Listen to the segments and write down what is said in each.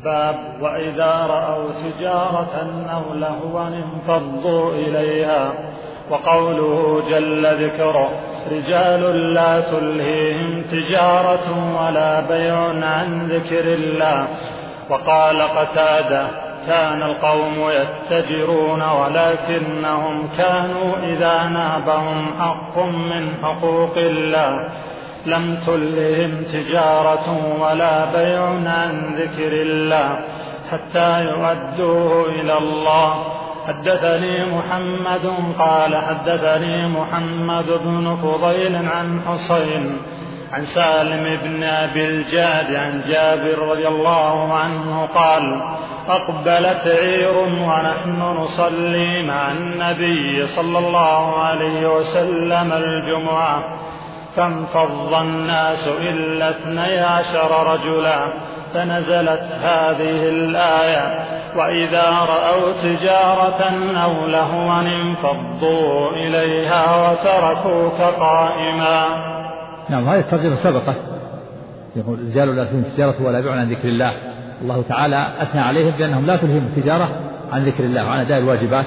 باب وإذا رأوا تجارة أو لهوا انفضوا إليها. وقوله جل ذكره رجال لا تلهيهم تجارة ولا بيع عن ذكر الله. وقال قتادة كان القوم يتجرون ولكنهم كانوا إذا نابهم حق من حقوق الله لم تلههم تجارة ولا بيع عن ذكر الله حتى يؤدوه إلى الله. حدثني محمد قال حدثني محمد بن فضيل عن حسين عن سالم بن أبي الجاد عن جابر رضي الله عنه قال أقبلت عير ونحن نصلي مع النبي صلى الله عليه وسلم الجمعة فانفض الناس إلا 12 رجلا فنزلت هذه الآية وإذا رأوا تجارة أو لهوا انفضوا إليها وتركوك قائما. نعم، هذه الترجمة سبقت. يقول رجال لا تلهيهم تجارة ولا بيع عن ذكر الله. الله تعالى أثنى عليهم بأنهم لا تلهيهم التجارة عن ذكر الله وعن أداء الواجبات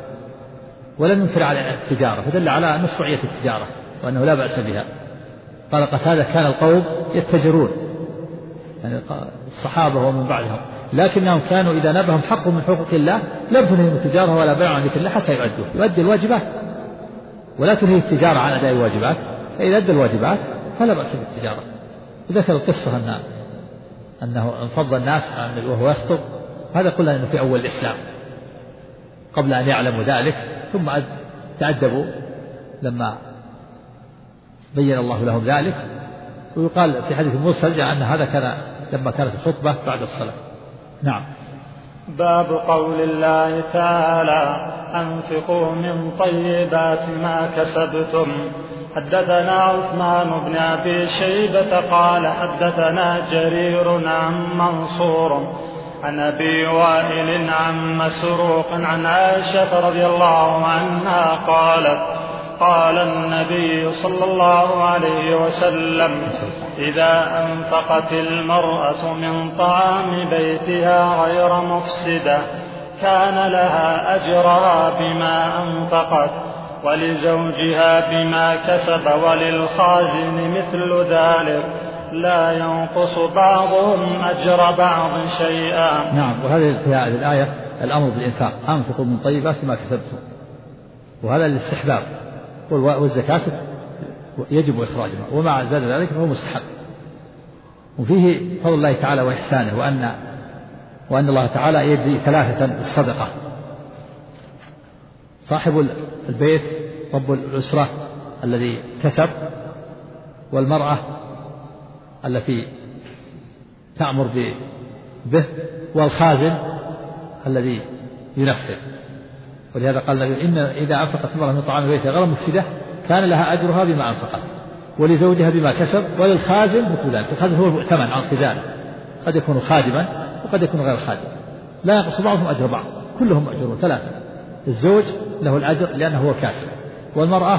ولم ينكر على التجارة، فدل على مشروعية التجارة وأنه لا بأس بها. قال قتادة كان القوم يتجرون، يعني الصحابة ومن بعدهم، لكنهم كانوا إذا نبهم حق من حقوق الله لم تلهيهم التجارة ولا بيع عن ذكر الله حتى يؤدي الواجبات، ولا تلهي التجارة عن أداء الواجبات، فإذا أدى الواجبات فلا بأس بالتجارة. وذكر القصة أنه انفض الناس وهو يخطب، هذا قلنا أنه في أول الإسلام قبل أن يعلموا ذلك، ثم تعدبوا لما بين الله لهم ذلك. ويقال في حديث مرسل أن هذا كان لما كانت الخطبة بعد الصلاة. نعم. باب قول الله تعالى أنفقوا من طيبات ما كسبتم. حدثنا عثمان بن أبي شيبة قال حدثنا جرير عن منصور عن أبي وائل عن مسروق عن عائشة رضي الله عنها قالت قال النبي صلى الله عليه وسلم إذا أنفقت المرأة من طعام بيتها غير مفسدة كان لها أجرها بما أنفقت ولزوجها بما كسب وللخازن مثل ذلك لا ينقص بعضهم أجر بعض شيئا. نعم. وهذه في هذه الآية الأمر بالإنفاق، أنفقوا من طيبات ما كسبتم، وهذا الاستحباب، والزكاة يجب إخراجها، ومع زاد ذلك فهو مستحب. وفيه فضل الله تعالى وإحسانه، وأن الله تعالى يجزي 3 الصدقة: صاحب البيت رب الأسرة الذي كسب، والمرأة التي تأمر به، والخازن الذي ينفذ. ولهذا قال النبي إن إذا أنفقت امرأة من طعام بيتها غير مفسدة كان لها أجرها بما أنفقت ولزوجها بما كسب وللخازن مثل ذلك. الخازن هو المؤتمن عن خزانة، قد يكون خادما وقد يكون غير خادم، لا ينقص بعضهم أجر بعض، كلهم أجرون 3. الزوج له الأجر لأنه هو كاسب، والمرأة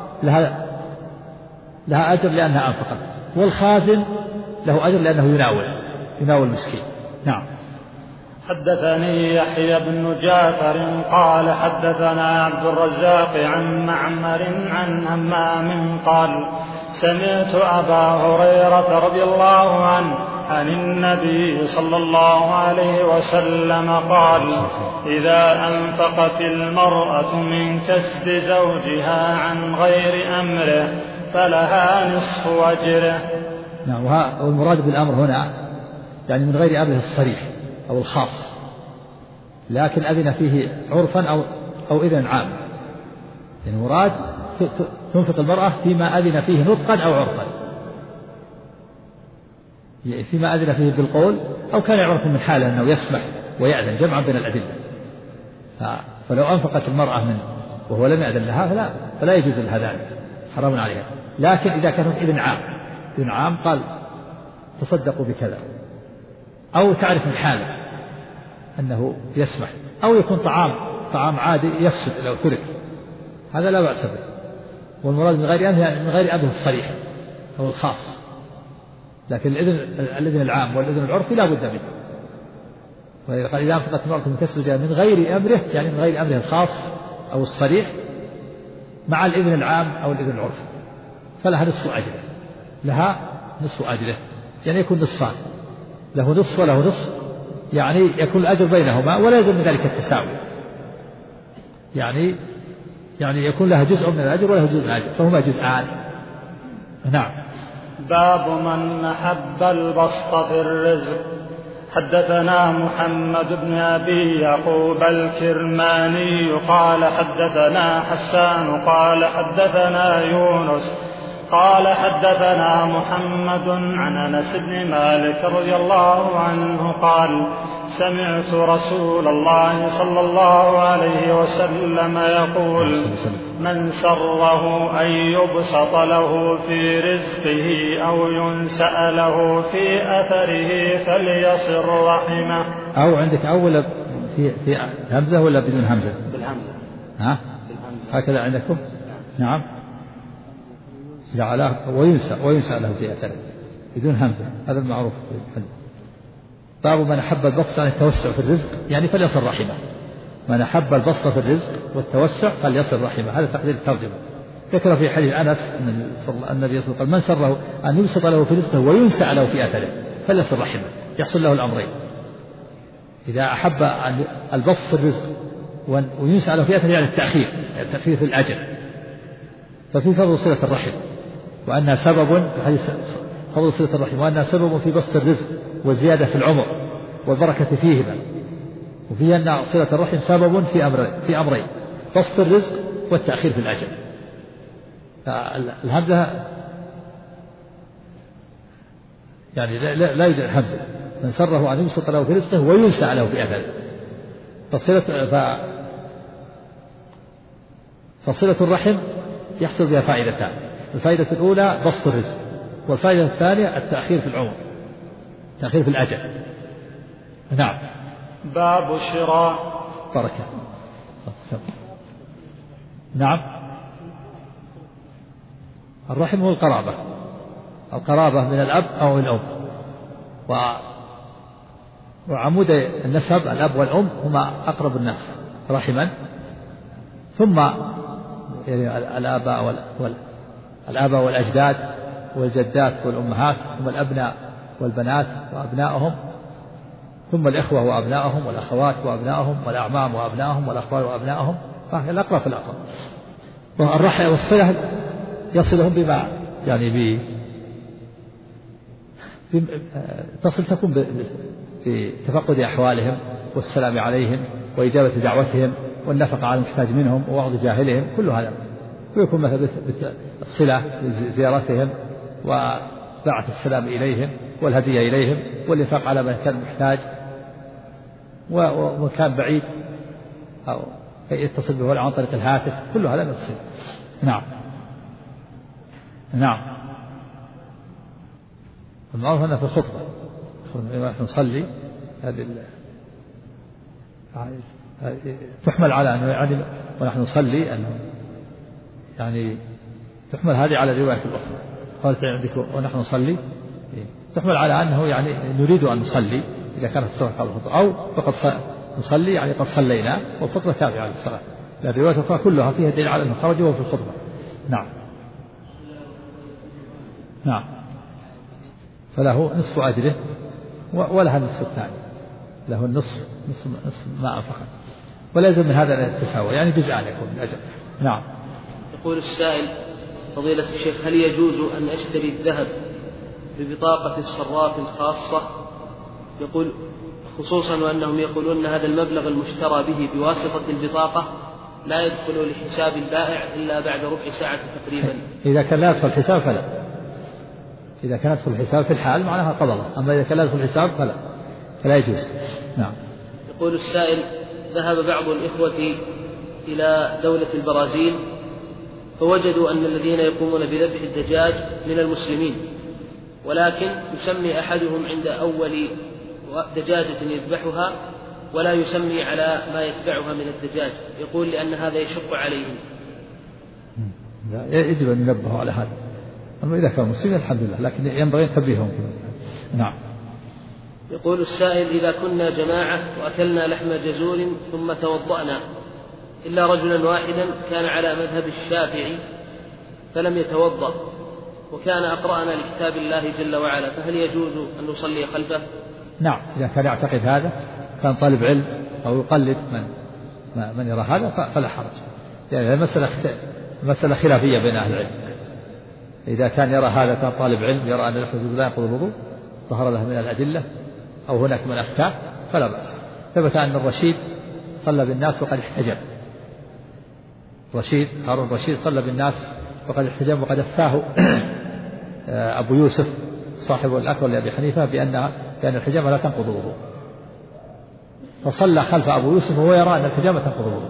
لها أجر لأنها أنفقت، والخازن له أجر لأنه يناول المسكين. نعم. حدثني يحيى بن جعفر قال حدثنا عبد الرزاق عن معمر عن همام قال سمعت أبا هريرة رضي الله عنه عن النبي صلى الله عليه وسلم قال إذا أنفقت المرأة من كسب زوجها عن غير أمره فلها نصف أجره. نعم. والمراد بالأمر هنا يعني من غير أمره الصريح أو الخاص، لكن أذن فيه عرفا أو إذن عام. يعني مراد تنفق المرأة فيما أذن فيه نطقا أو عرفا، فيما أذن فيه بالقول أو كان يعرف من حاله أنه يسمح ويأذن، جمعا بين الأدلة. فلو أنفقت المرأة منه وهو لم يأذن لها فلا يجوز لها ذلك، حرام عليها. لكن إذا كانت إذن عام قال تصدقوا بكذا، أو تعرف من حاله أنه يسمح، أو يكون طعام عادي يفسد لو ترك، هذا لا بأس به. والمراد من غير أذن الصريح أو الخاص، لكن الإذن العام والإذن العرفي لا بد منه. قال إذا أنفقت امرأة من كسب من غير أمره، يعني من غير أمره الخاص أو الصريح، مع الإذن العام أو الإذن العرفي، فلها نصف أجره، لها نصف أجره، يعني يكون نصفان، له نصف وله نصف، يعني يكون الأجر بينهما ولا يلزم من ذلك التساوي، يعني يكون لها جزء من الأجر وله جزء من الأجر، فهما جزءان. نعم. باب من أحب البسط في الرزق. حدثنا محمد بن أبي يعقوب الكرماني قال حدثنا حسان قال حدثنا يونس قال حدثنا محمد عن أنس بن مالك رضي الله عنه قال سمعت رسول الله صلى الله عليه وسلم يقول من سره أن يبسط له في رزقه أو ينسأ له في أثره فليصل رحمه. أو عندك أول في همزة ولا بدون همزة؟ بالهمزة. ها؟ بالهمزة. هكذا عندكم؟ نعم. جعله وينسأ له في أثره بدون همزة، هذا المعروف في الحديث. باب من أحب البسط عن التوسع في الرزق، يعني فليصل رحمه. من أحب البسط في الرزق والتوسع فليصل رحمه، هذا تقدير الترجمة. ذكر في حديث أنس أن النبي صلى الله عليه وسلم من سره أن يبسط له في رزقه وينسأ له في أثره فليصل رحمه، يحصل له الأمرين. إذا أحب البسط في الرزق وينسأ له في أثره، يعني التأخير في الأجر، ففي فضل صلة الرحم، وأنها سبب في حديث فضل صلة الرحم، وأنها سبب في بسط الرزق والزيادة في العمر والبركة فيهما، وفي أن صلة الرحم سبب في أمرين، بسط الرزق والتأخير في الأجل. الهمزة يعني لا يوجد همزة. من سره أن يبسط له في رزقه وينسأ له في أثره، فصلة الرحم يحصل بها فائدتان. الفائدة الأولى بسط الرزق، والفائدة الثانية التأخير في العمر، التأخير في الأجل. نعم. باب شراء. بركة. نعم. الرحم هو القرابة من الأب أو الأم، وعمود النسب الأب والأم هما أقرب الناس رحما، ثم يعني الآباء والأجداد والجدات والأمهات، ثم الأبناء والبنات وأبنائهم، ثم الإخوة وأبنائهم والأخوات وأبنائهم والأعمام وأبنائهم والأخوال وأبنائهم، الأقرب فالأقرب. والرحم والصلة يصلهم بما يعني تكون بتفقد أحوالهم والسلام عليهم وإجابة دعوتهم والنفقة على المحتاج منهم ووعظ جاهلهم، كل هذا، ويكون مثلا الصلة بزيارتهم وبعث السلام إليهم والهدية إليهم والإنفاق على من كان محتاج ومكان بعيد أو يتصل به عن طريق الهاتف، كل هذا من الصلة. نعم. نعم. المعروف أنه في الخطبة نحن نصلي هذه تحمل على أنه يعني ونحن نصلي أنه يعني تحمل هذه على الرواية الأخرى. قالت عندك ونحن نصلي تحمل على أنه يعني نريد أن نصلي إذا كانت الصلاة قبل الخطبة، أو فقد نصلي يعني قد صلينا والخطبة تابعة للصلاة. الروايات الأخرى كلها فيها دليل على أنه خرج وهو في الخطبة. نعم. نعم. فله نصف أجره ولها النصف الثاني، له النصف نصف ما أنفق، ولا يلزم من هذا التساوي، يعني جزءان يكون من أجر. نعم. يقول السائل: فضيلة الشيخ، هل يجوز أن أشتري الذهب ببطاقة الصراف الخاصة؟ يقول خصوصا وأنهم يقولون أن هذا المبلغ المشترى به بواسطة البطاقة لا يدخل لحساب البائع إلا بعد ربع ساعة تقريبا. إذا كان لا يدخل الحساب فلا، إذا كان يدخل الحساب في الحال معناها قبضه، أما إذا كان لا يدخل الحساب فلا يجوز. نعم. يقول السائل: ذهب بعض الإخوة إلى دولة البرازيل فوجدوا أن الذين يقومون بذبح الدجاج من المسلمين، ولكن يسمي أحدهم عند أول دجاجة يذبحها ولا يسمي على ما يتبعها من الدجاج، يقول لأن هذا يشق عليهم. يجب أن ينبهوا على هذا، أما إذا كانوا مسلمين الحمد لله، لكن ينبغي تنبيههم. نعم. يقول السائل: إذا كنا جماعة وأكلنا لحم جزور ثم توضأنا إلا رجلا واحدا كان على مذهب الشافعي فلم يتوضأ وكان أقرأنا لكتاب الله جل وعلا، فهل يجوز أن نصلي خلفه؟ نعم، إذا كان يعتقد هذا، كان طالب علم أو يقلد من يرى هذا فلا حرج، يعني مسألة خلافية بين أهل العلم. إذا كان يرى هذا، كان طالب علم يرى أن لحم الجزور لا ينقض الوضوء، ظهر له من الأدلة أو هناك من أفتاه، فلا بأس. ثبت أن الرشيد صلى بالناس وقد احتجب، هارون الرشيد صلى بالناس وقد احتجب، وقد أفتاه أبو يوسف صاحب الأكبر لأبي حنيفة بأن الحجامة لا تنقض الوضوء، فصلى خلف أبو يوسف وهو يرى أن الحجامة تنقض الوضوء،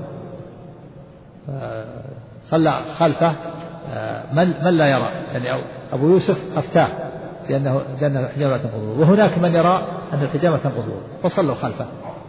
صلى خلفه من لا يرى، يعني أبو يوسف أفتاه بأن الحجامة لا تنقض الوضوء، وهناك من يرى أن الحجامة تنقض الوضوء فصلوا خلفه،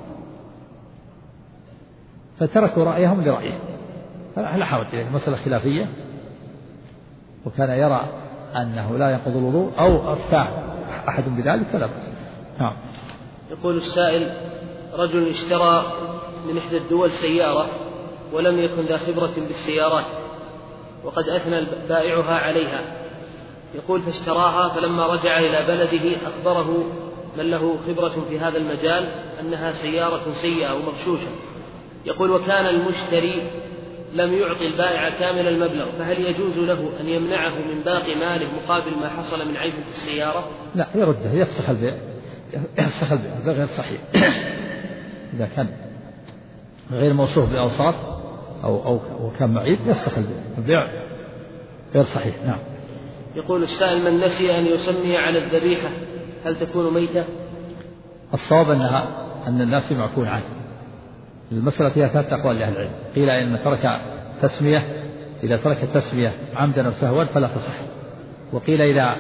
فتركوا رأيهم لرأيه، فلا حرج. المسألة خلافية، وكان يرى أنه لا ينقض الوضوء أو أفتاه أحد بذلك فلا بأس. نعم. يقول السائل: رجل اشترى من إحدى الدول سيارة ولم يكن ذا خبرة بالسيارات، وقد أثنى بائعها عليها، يقول: فاشتراها، فلما رجع إلى بلده أخبره من له خبرة في هذا المجال أنها سيارة سيئة ومغشوشة، يقول: وكان المشتري لم يعطي البائع كامل المبلغ، فهل يجوز له أن يمنعه من باقي ماله مقابل ما حصل من عيب في السيارة؟ لا، يرده، يفسخ البيع غير صحيح. إذا كان غير موصوف بأوصاف أو كان معيب يفسخ البيع غير صحيح. نعم. يقول السائل: من نسي أن يسمي على الذبيحة هل تكون ميتة؟ الصواب أن الناس معفون عنه. المسألة فيها 3 أقوال لأهل العلم. قيل إن ترك تسمية، إذا ترك التسمية عمدا أو سهوا فلا تصح، وقيل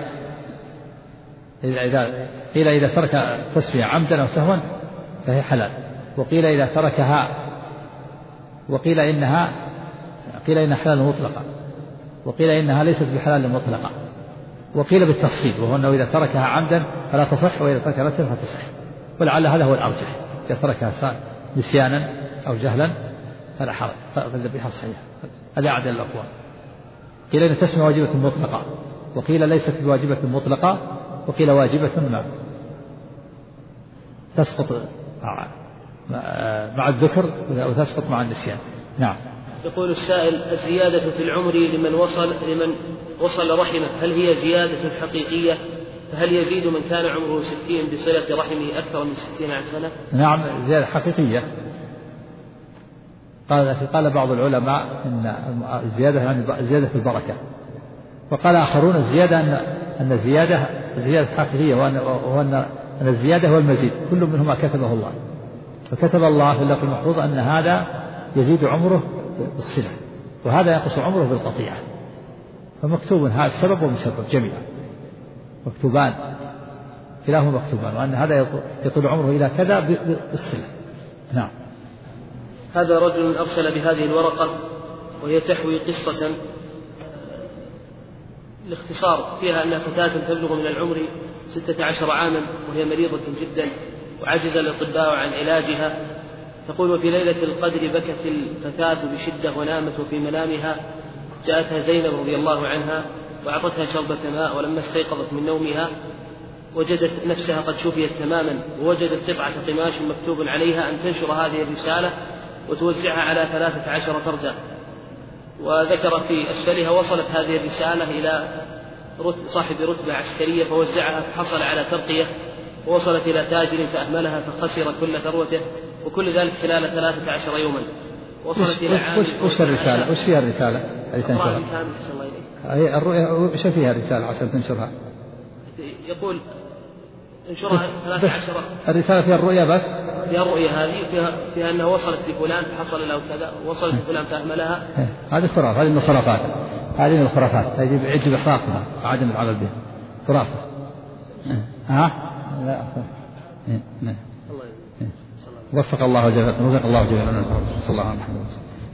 إذا ترك التسمية عمدا أو سهوا فهي حلال، وقيل إذا تركها، وقيل إنها حلال مطلقة، وقيل إنها ليست بحلال مطلقة، وقيل بالتفصيل، وهو أنه إذا تركها عمدا فلا تصح، وإذا تركها نسيا فتصح، ولعل هذا هو الأرجح. إذا تركها نسيانا أو جهلا فلا حرج، فالذبيحة صحيحة. هذا أعدل الأقوال. قيل إن التسمية واجبة مطلقة، وقيل ليست بواجبة مطلقة، وقيل واجبة ما تسقط مع الذكر وتسقط مع النسيان. نعم. يقول السائل: الزيادة في العمر لمن وصل رحمه هل هي زيادة حقيقية؟ فهل يزيد من كان عمره 60 بصلة رحمه أكثر من 60 سنة؟ نعم، زيادة حقيقية. قال بعض العلماء إن الزيادة يعني زيادة البركة، وقال آخرون الزيادة أن زيادة حقيقية، وأن الزيادة هو المزيد، كل منهما كتبه الله، فكتب الله في اللوح المحفوظ أن هذا يزيد عمره بالصلة، وهذا ينقص عمره بالقطيعة، فمكتوب هذا السبب ومسبب جميعا مكتوبان، كلاهما مكتوبان، وأن هذا يطول عمره إلى كذا بالصلة. نعم. هذا رجل أرسل بهذه الورقة وهي تحوي قصة الاختصار فيها أن فتاة تبلغ من العمر 16 عاما وهي مريضة جدا وعجز الأطباء عن علاجها، تقول: وفي ليلة القدر بكت الفتاة بشدة ونامت، وفي منامها جاءتها زينب رضي الله عنها وأعطتها شربة ماء، ولما استيقظت من نومها وجدت نفسها قد شفيت تماما، ووجدت قطعة قماش مكتوب عليها أن تنشر هذه الرسالة وتوزعها على 13 فردا، وذكر في أسفلها: وصلت هذه الرسالة إلى صاحب رتبة عسكرية فوزعها فحصل على ترقية، ووصلت إلى تاجر فأهملها فخسر كل ثروته، وكل ذلك خلال 13 يوما. وصلت إلى عامل. وش الرسالة؟ وش فيها الرسالة اللي تنشرها؟ هي الرؤيا، وش فيها الرسالة عشان تنشرها؟ يقول: انشرها 13. الرسالة فيها الرؤيا بس؟ فيها الرؤيا هذه، فيها أنها وصلت لفلان فحصل له كذا، وصلت لفلان فأهملها. هذه خرافة، هذه من الخرافات، هذه من الخرافات، يجب إحراقها وعدم العمل بها، خرافة. لا. وفق الله جميعا، رزق الله جميعا، صلى الله عليه وسلم.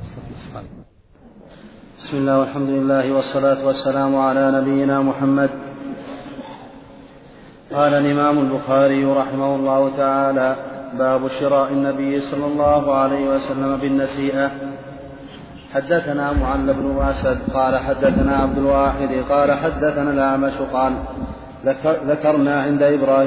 بسم الله والحمد لله والصلاة والسلام على نبينا محمد. قال الإمام البخاري رحمه الله تعالى: باب شراء النبي صلى الله عليه وسلم بالنسيئة. حدثنا معل بن أسد قال حدثنا عبد الواحد قال حدثنا الأعمش قال ذكرنا عند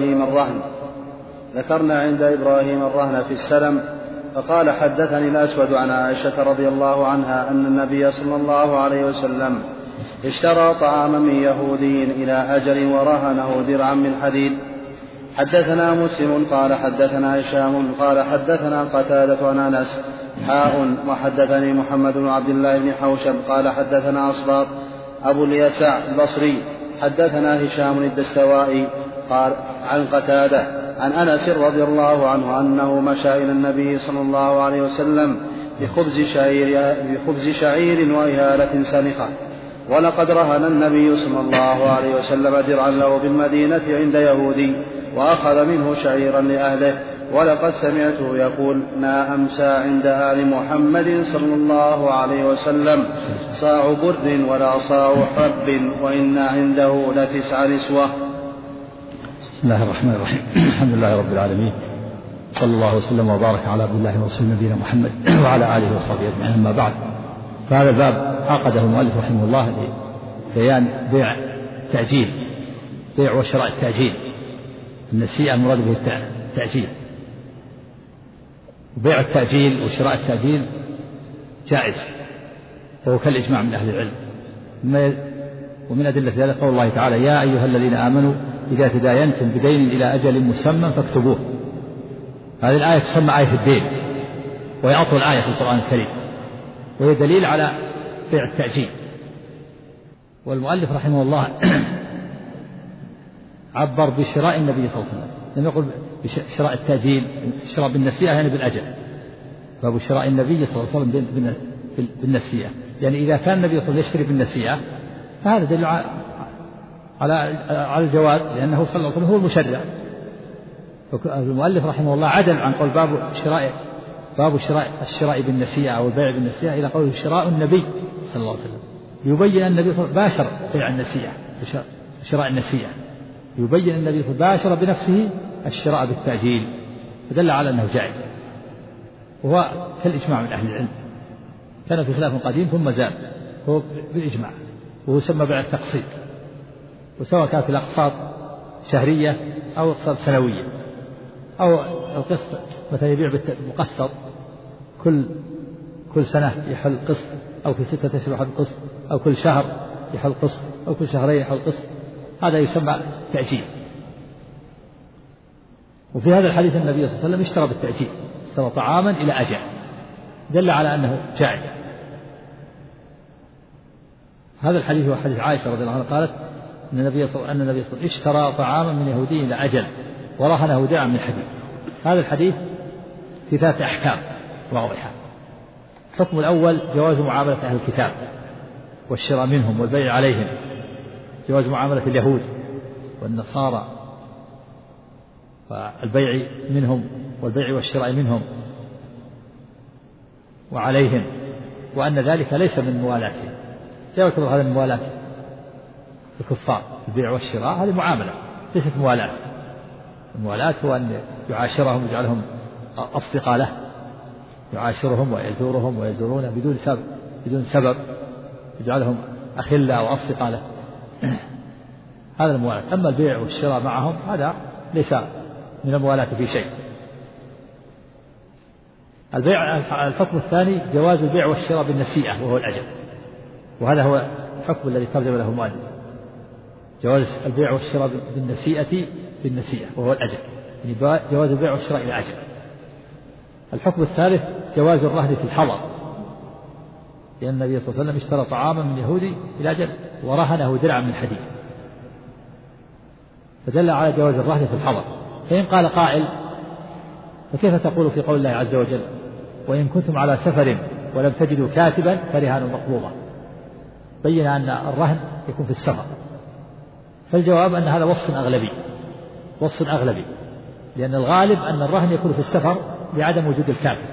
إبراهيم الرهن في السلم، فقال حدثني الأسود عن عائشة رضي الله عنها أن النبي صلى الله عليه وسلم اشترى طعاما من يهودي إلى أجل ورهنه درعا من حديد. حدثنا مسلم قال حدثنا هشام قال حدثنا قتادة عن أنس وحدثني محمد بن عبد الله بن حوشب قال حدثنا أصباط أبو اليسع البصري حدثنا هشام الدستوائي قال عن قتادة عن أنس رضي الله عنه أنه مشى إلى النبي صلى الله عليه وسلم بخبز شعير وإهالة سنخة، ولقد رهن النبي صلى الله عليه وسلم درعا له بالمدينة عند يهودي وأخذ منه شعيرا لأهله، ولقد سمعته يقول: ما أمسى عند آل محمد صلى الله عليه وسلم صاع بر ولا صاع حب، وإن عنده ل9 نسوة. بسم الله الرحمن الرحيم. الحمد لله رب العالمين، صلى الله وسلم وبارك على عبد الله ورسول نبينا محمد وعلى آله وصحبه أجمعين. أما بعد، فهذا الباب عقده المؤلف رحمه الله لبيان بيع التأجيل، بيع وشراء التأجيل. النسيئة المراد به التأجيل، وبيع التأجيل وشراء التأجيل جائز، وهو كالإجماع من أهل العلم. ومن أدلة ذلك قول الله تعالى: يا أيها الذين آمنوا إذا تداينتم بدين إلى أجل مسمى فاكتبوه. هذه الآية تسمى آية الدين، وهي أطول آية في القرآن الكريم، وهي دليل على بيع التأجيل. والمؤلف رحمه الله عبر بشراء النبي صلى الله عليه وسلم، لم يقل بشراء التأجيل، شراء بالنسيئة يعني بالأجل. باب شراء النبي صلى الله عليه وسلم بالنسيئة، يعني إذا كان النبي صلى الله عليه وسلم يشتري بالنسيئة فهذا دليل على الجواز، لأنه صلى الله عليه وسلم هو المشرع. المؤلف رحمه الله عدل عن قول باب الشراء بالنسيئة أو البيع بالنسيئة إلى قول شراء النبي صلى الله عليه وسلم، يبين النبي صلى الله عليه وسلم باشر بيع النسيئة، شراء النسيئة، يبين النبي صلى الله عليه وسلم باشر بنفسه الشراء بالتأجيل، فدل على أنه جائز، وهو كالإجماع من أهل العلم. كان في خلاف قديم ثم زال، هو بالإجماع، وهو يسمى بيع التقسيط، وسواء كانت الأقساط شهرية أو أقساط سنوية، أو القسط مثلا يبيع بالمقسط كل سنة يحل قسط، أو في 6 أشهر يحل قسط، أو كل شهر يحل قسط، أو كل شهرين يحل قسط، هذا يسمى تأجيل. وفي هذا الحديث النبي صلى الله عليه وسلم اشترى بالتأجيل، اشترى طعاما إلى أجل، دل على أنه جائز. هذا الحديث هو حديث عائشة رضي الله عنها قالت أن النبي صلى الله عليه وسلم اشترى طعاما من يهودي إلى أجل ورهنه درعا من حديد. هذا الحديث في 3 أحكام واضحة. الحكم الأول جواز معاملة أهل الكتاب والشراء منهم والبيع عليهم، جواز معاملة اليهود والنصارى والبيع منهم والبيع والشراء منهم وعليهم، وأن ذلك ليس من موالاتهم، لا يعتبر هذا من موالاة الكفار. البيع والشراء هذه معاملة ليست موالاة. الموالاة هو أن يعاشرهم ويجعلهم أصدقاء له، يعاشرهم ويزورهم ويزورونه بدون سبب، يجعلهم أخلاء وأصدقاء له، هذا الموالاة. أما البيع والشراء معهم هذا ليس من الموالاة في شيء. الحكم الثاني جواز البيع والشراء بالنسيئة وهو الأجل، وهذا هو الحكم الذي ترجم له المؤلف، جواز البيع والشراء بالنسيئة وهو الأجل، يعني جواز البيع والشراء إلى أجل. الحكم الثالث جواز الرهن في الحضر، لأن النبي صلى الله عليه وسلم اشترى طعاما من يهودي إلى أجل ورهنه درعا من حديد، فدل على جواز الرهن في الحضر. فإن قال قائل: فكيف تقول في قول الله عز وجل: وإن كنتم على سفر ولم تجدوا كاتبا فرهان مقبوضة؟ بين أن الرهن يكون في السفر. فالجواب أن هذا وصف أغلبي، لأن الغالب أن الرهن يكون في السفر لعدم وجود الكاتب.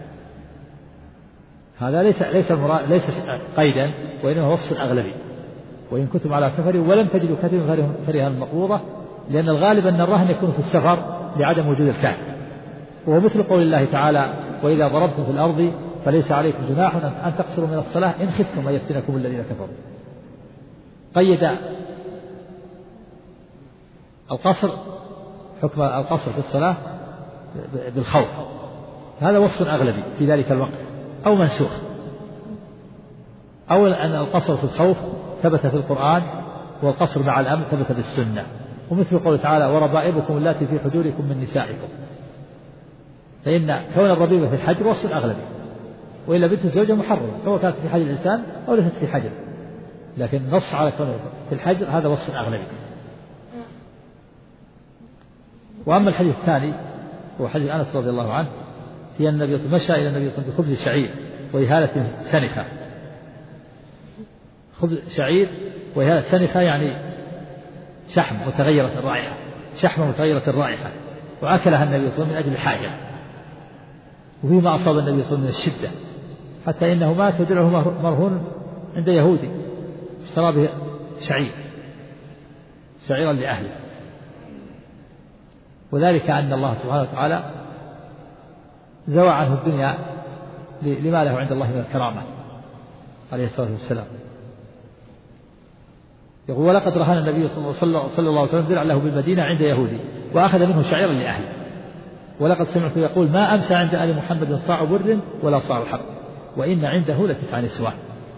هذا ليس قيدا، وإنما وصف أغلبي. وإن كنتم على سفر ولم تجدوا كاتبا فرهان مقبوضة، لأن الغالب أن الرهن يكون في السفر لعدم وجود الكاتب، وهو مثل قول الله تعالى وإذا ضربتم في الأرض فليس عليكم جناح أن تقصروا من الصلاة إن خفتم أن يفتنكم الذين كفروا. قيد القصر حكم القصر في الصلاة بالخوف، هذا وصف أغلبي في ذلك الوقت أو منسوخ. أولا أن القصر في الخوف ثبت في القرآن، والقصر مع الأمن ثبت بالسنة، ومثل قوله تعالى وربائبكم اللاتي في حجوركم من نسائكم، فإن كون الربيبة في الحجر وصف أغلبي، وإلا بنت الزوجة محرمة سواء كانت في حجر الإنسان أو ليست في حجر، لكن نص على كونه في الحجر هذا وصف أغلبي. وأما الحديث الثاني هو حديث أنس رضي الله عنه في أن النبي مشى إلى النبي صلى الله عليه وسلم بخبز الشعير وإهالة سنخة. خبز شعير وإهالة سنخة يعني شحم متغيرة الرائحة، شحمة متغيرة الرائحة، وأكلها النبي صلى الله عليه وسلم من أجل الحاجة، وفيما أصاب النبي صلى الله عليه وسلم من الشدة حتى إنه مات ودرعه مرهون عند يهودي اشترى به شعيرا لأهله. وذلك أن الله سبحانه وتعالى زوى عنه الدنيا لما له عند الله من الكرامة عليه الصلاة والسلام. يقول ولقد رهن النبي صلى الله عليه وسلم درع له بالمدينة عند يهودي وأخذ منه شعيرا لأهله، ولقد سمعته يقول ما أمسى عند آل محمد صاع بر ولا صاع حب وإن عنده ل9 نسوان.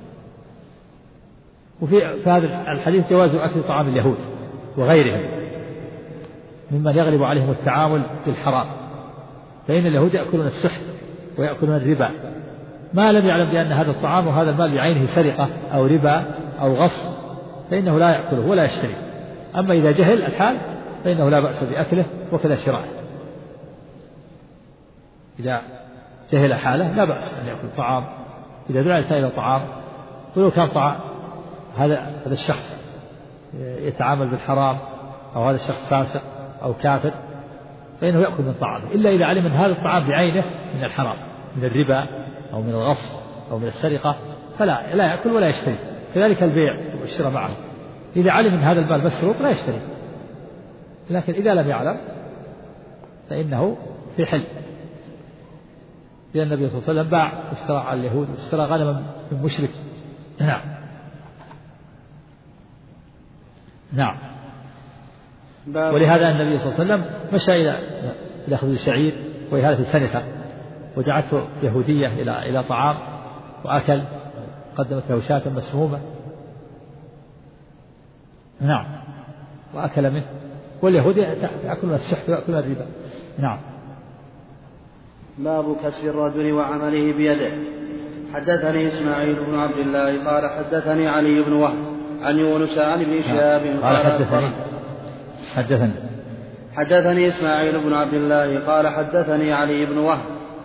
وفي هذا الحديث جواز أكل طعام اليهود وغيرهم ممن يغلب عليهم التعامل بالحرام، فإن اليهود يأكلون السحت ويأكلون الربا، ما لم يعلم بأن هذا الطعام وهذا المال بعينه سرقة أو ربا أو غصب فإنه لا يأكله ولا يشتريه. أما إذا جهل الحال فإنه لا بأس بأكله وكذا شرائه. إذا جهل حاله لا بأس أن يأكل طعام. إذا دعا الإنسان إلى طعام ولو كان طعام هذا الشخص يتعامل بالحرام أو هذا الشخص فاسق أو كافر فإنه يأكل من طعامه، إلا إذا علم أن هذا الطعام بعينه من الحرام من الربا أو من الغصب أو من السرقة فلا يأكل ولا يشتري. كذلك البيع والشراء معه، إذا علم أن هذا المال مسروق لا يشتري، لكن إذا لم يعلم فإنه في حل. لأن النبي صلى الله عليه وسلم باع واشترى على اليهود واشترى غنما من مشرك. نعم. ولهذا النبي صلى الله عليه وسلم مشى إلى خبز الشعير وإهالة السنخة، ودعته يهودية إلى طعام وأكل، قدمت له شاة مسمومة نعم وأكل منه، واليهود يأكلون السحت ويأكلون الربا. نعم. باب كسب الرجل وعمله بيده. حدثني إسماعيل بن عبد الله قال حدثني علي بن وهب عن يونس عن ابن شهاب قال حدثني إسماعيل بن عبد الله قال حدثني علي بن وهب.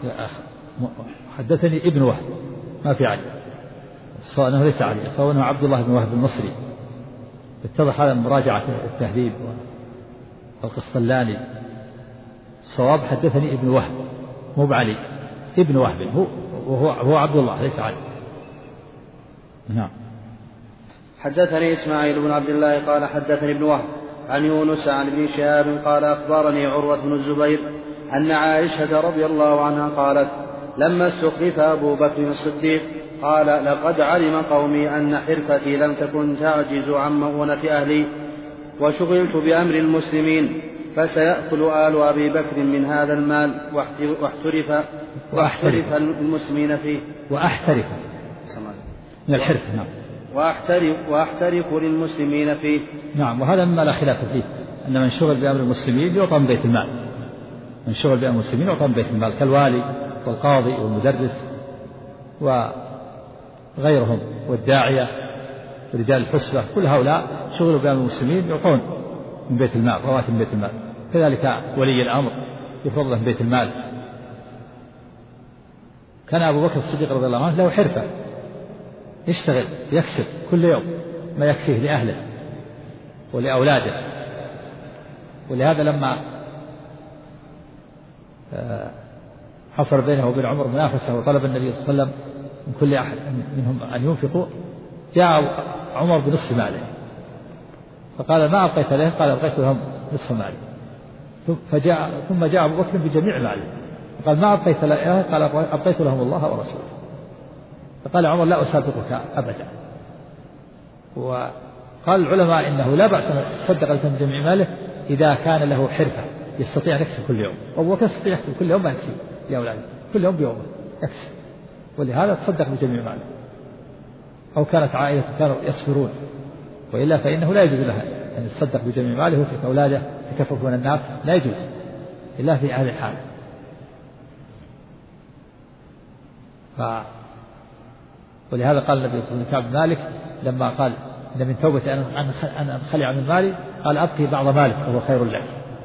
حدثني ابن وهب ما في علي، أنه ليس علي، أنه عبد الله بن وهب المصري. اتضح هذا مراجعة التهذيب والقسطلاني. الصواب حدثني ابن وهب مو بعلي، ابن وهب هو عبد الله ليس علي. نعم. حدثني إسماعيل بن عبد الله قال حدثني ابن وهب عن يونس عن ابن شهاب قال أخبرني عروة بن الزبير أن عائشة رضي الله عنها قالت لما استخلف أبو بكر الصديق قال لقد علم قومي أن حرفتي لم تكن تعجز عن مؤونة أهلي وشغلت بأمر المسلمين فسيأكل آل أبي بكر من هذا المال واحترف المسلمين فيه من الحرف. نعم. وأحترف للمسلمين فيه. نعم. وهذا مما لا خلاف فيه أن من شغل بأمر المسلمين يعطى من بيت المال، من شغل بأمر المسلمين يعطى من بيت المال كالوالي والقاضي والمدرس وغيرهم والداعية ورجال الحسبة، كل هؤلاء شغلوا بأمر المسلمين يعطون من بيت المال، رواتب من بيت المال. كذلك ولي الأمر يفرض له من بيت المال. كان أبو بكر الصديق رضي الله عنه له حرفة يشتغل يكسب كل يوم ما يكفيه لأهله ولأولاده. ولهذا لما حصل بينه وبين عمر منافسة وطلب النبي صلى الله عليه وسلم من كل أحد منهم أن ينفقوا، جاء عمر بنصف ماله فقال ما أبقيت له؟ قال أبقيت لهم نصف مالي. ثم جاء أبو بكر بجميع ماله قال ما أبقيت له، قال أبقيت لهم الله ورسوله. فقال عمر لا أسابقك أبدا. وقال العلماء إنه لا بأس أن يتصدق بجميع ماله إذا كان له حرفة يستطيع أن يكسب كل يوم. أبو بكر يستطيع يكسب كل يوم ما يكفي يا أولاد، كل يوم بيومه يكسب، ولهذا تصدق بجميع ماله. أو كانت عائلته كانوا يصبرون، وإلا فإنه لا يجوز له أن يتصدق بجميع ماله ويترك أولاده يتكففون الناس، لا يجوز إلا في هذه الحالة. ولهذا قال النبي صلى الله عليه وسلم لكعب بن مالك لما قال إن من توبتي أن أنخلع من مالي قال أبقي بعض مالك وهو خير لك.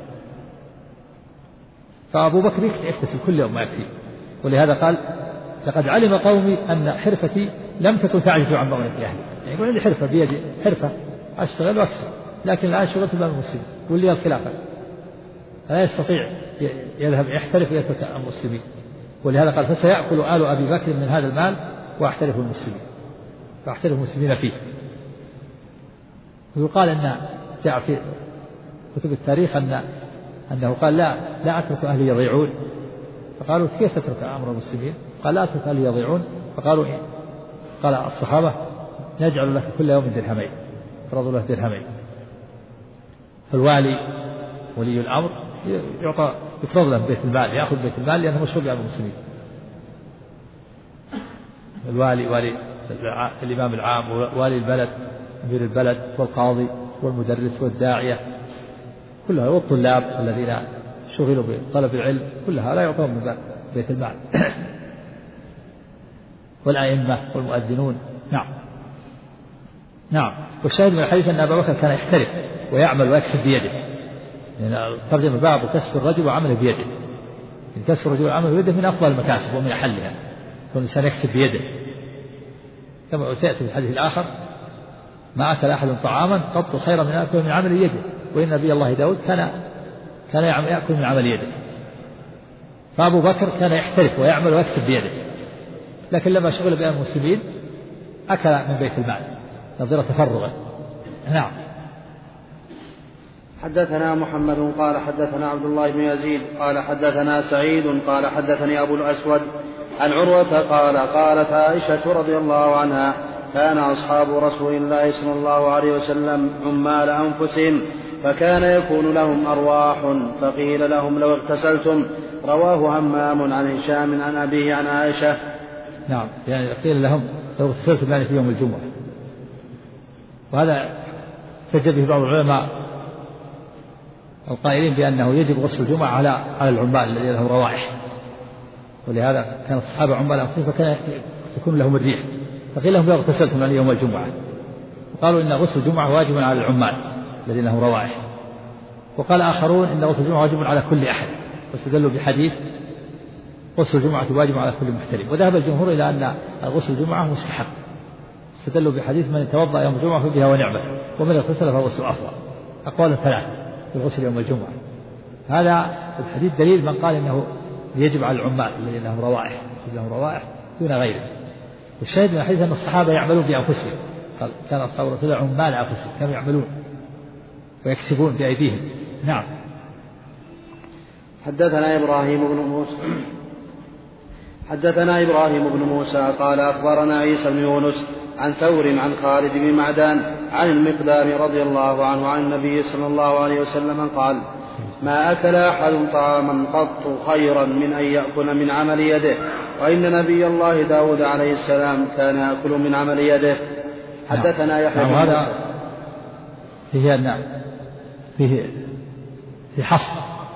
فأبو بكر يكتسب كل يوم ما يكفي، ولهذا قال لقد علم قومي أن حرفتي لم تكن تعجز عن مؤونة أهلي. يعني يقول عندي حرفة بيدي حرفة أشتغل وأكسب، لكن الآن شغلت بين المسلمين واللي الخلافة لا يستطيع يذهب يحترف ويترك المسلمين. ولهذا قال فسيأكل آل أبي بكر من هذا المال وأحترف المسلمين، فأحترف المسلمين فيه. ويقال أن جاء في كتب التاريخ أنه قال لا أترك أهلي يضيعون. فقالوا كيف تترك أمر المسلمين؟ قال لا أترك أهلي يضيعون. فقالوا إيه؟ قال الصحابة نجعل لك كل يوم درهمين، فرضوا له درهمين. فالوالي ولي الأمر يعطى يفرض له بيت المال، يأخذ بيت المال لأنه مشغول بأمر المسلمين. الوالي والي الإمام العام ووالي البلد أمير البلد والقاضي والمدرس والداعية كلها، والطلاب الذين شغلوا بطلب العلم كلها لا يعطون من بيت المال. والأئمة والمؤذنون. نعم. والشاهد من الحديث أن أبا بكر كان يحترف ويعمل ويكسب بيده، يعني ترجم الباب وكسب الرجل وعمله بيده. كسب الرجل وعمله بيده من أفضل المكاسب ومن أحلها، كل إنسان يكسب بيده. كما سيأتي في الحديث الآخر ما أكل أحد طعاما قط خيرا من أكل من عمل يده، وإن نبي الله داود كان يأكل من عمل يده. فأبو بكر كان يحترف ويعمل ويكسب بيده، لكن لما شغل بأمر المسلمين أكل من بيت المال نظير تفرغه. نعم. حدثنا محمد قال حدثنا عبد الله بن يزيد قال حدثنا سعيد قال حدثني أبو الأسود عن عروة قال قالت عائشة رضي الله عنها كان أصحاب رسول الله صلى الله عليه وسلم عمال أنفسهم فكان يكون لهم أرواح فقيل لهم لو اغتسلتم. رواه همام عن هشام عن أبيه عن عائشة. نعم، يعني قيل لهم لو اغتسلتم يعني في يوم الجمعة. وهذا احتج به بعض العلماء القائلين بأنه يجب غسل الجمعة على العمال الذين لهم روائح، ولهذا كان الصحابة عمال أنفسهم فكان يكون لهم الريح، فقيل لهم لو اغتسلتم يعني يوم الجمعة. وقالوا إن غسل الجمعة واجب على العمال الذين لهم روائح. وقال آخرون إن غسل الجمعة واجب على كل أحد، واستدلوا بحديث غسل الجمعة واجب على كل محترم. وذهب الجمهور إلى أن غسل الجمعة مستحب، استدلوا بحديث من توضأ يوم الجمعة فبها ونعمة، ومن اغتسل فغسل أفضل. أقوال ثلاثة في غسل يوم الجمعة. هذا الحديث دليل من قال إنه يجب على العمال الذين لهم روائح دون غيره. والشاهد من الحديث أن الصحابة يعملون بأنفسهم، قال كان أصحاب الرسول عمال أنفسهم، كانوا يعملون ويكسبون بأيديهم. نعم. حدثنا إبراهيم بن موسى قال أخبرنا عيسى بن يونس عن ثور عن خالد بن معدان عن المقدام رضي الله عنه عن النبي صلى الله عليه وسلم قال ما أكل أحد طعاما قط خيرا من أن يأكل من عمل يده، وإن نبي الله داود عليه السلام كان يأكل من عمل يده. حدثنا يحيى بن هذا فيه حصر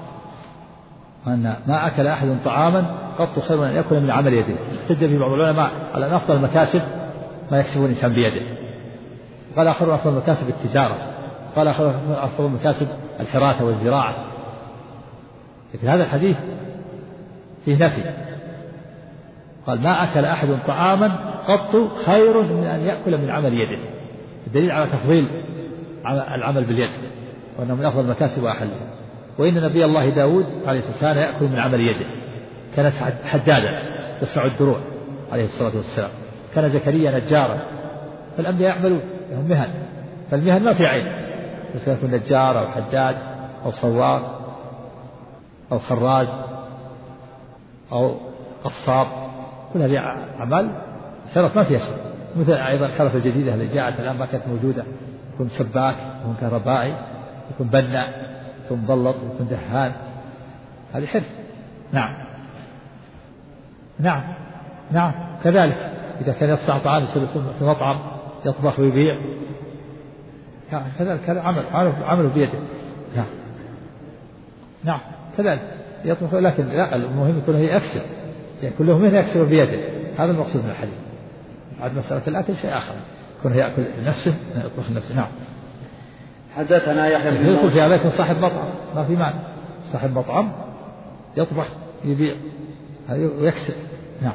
أن ما أكل أحد طعاما قط خير من أن يأكل من عمل يده. احتج به بعض العلماء على أن أفضل المكاسب ما يكسبون الإنسان بيده، قال آخر أفضل المكاسب التجارة، قال آخر أفضل المكاسب الحراثة والزراعة. لكن هذا الحديث فيه نفي، قال ما أكل أحد طعاما قط خير من أن يأكل من عمل يده، الدليل على تفضيل العمل باليد وأنه من أفضل المكاسب وأحلها. وإن نبي الله داود عليه السلام كان يأكل من عمل يده، كانت حدادا يصنع الدروع عليه الصلاة والسلام، كان زكريا نجارا. فالأنبياء يعملون لهم مهن، فالمهن ما في عين، بس يكون نجار أو حداد أو صواغ أو خراز أو قصاب، كل هذه أعمال حرف ما فيها شيء. مثل أيضا الحرف الجديدة اللي جاءت الآن ما كانت موجودة، يكون سباك، يكون كهربائي، يكون بناء، يكون مبلط، يكون دهان، هذه حرف. نعم نعم نعم. كذلك إذا كان يصنع طعام يصير في مطعم يطبخ ويبيع، كذلك هذا عمله بيده. نعم نعم كذلك يطبخ، لكن لا، المهم يكون هي أكسب، يعني كله مهنة يكسب بيده، هذا المقصود من الحديث. بعد مسألة الأكل شيء آخر، يكون هي يأكل نفسه يطبخ نفسه. نعم. حدثنا يحيى بن يدخل في هذا صاحب مطعم ما في معنى، صاحب مطعم يطبخ يبيع ويكسب. نعم.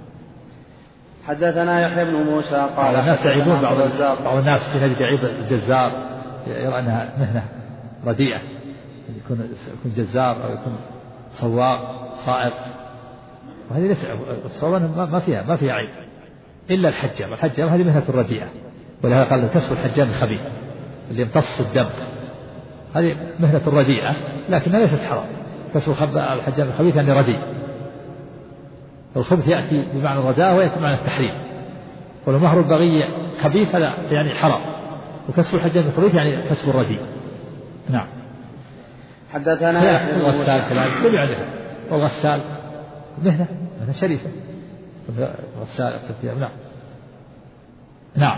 حدثنا يحيى بن موسى قال الناس يعيبون بعض الناس في نجد يعيب الجزار، يرى أنها مهنة رديئة، يكون جزار أو يكون سواق صائغ، وهذه ليس الصواب ما فيها عيب إلا الحجام. الحجام هذه مهنة رديئة، ولهذا قال كسب الحجام الخبيث اللي يمتص الدم، هذه مهنة رديئة لكنها ليست حرام. كسب الحجام الخبيث يعني رديء. الخبث يأتي بمعنى الرداء ويأتي بمعنى التحريم، ولو مهر البغي خبيث هذا يعني حرام، وكسب الحجام الخبيث يعني كسب الرديء. نعم. حدثنا الغسال كذلك كل يعرف، والغسال مهنة شريفة، الغسال نعم نعم.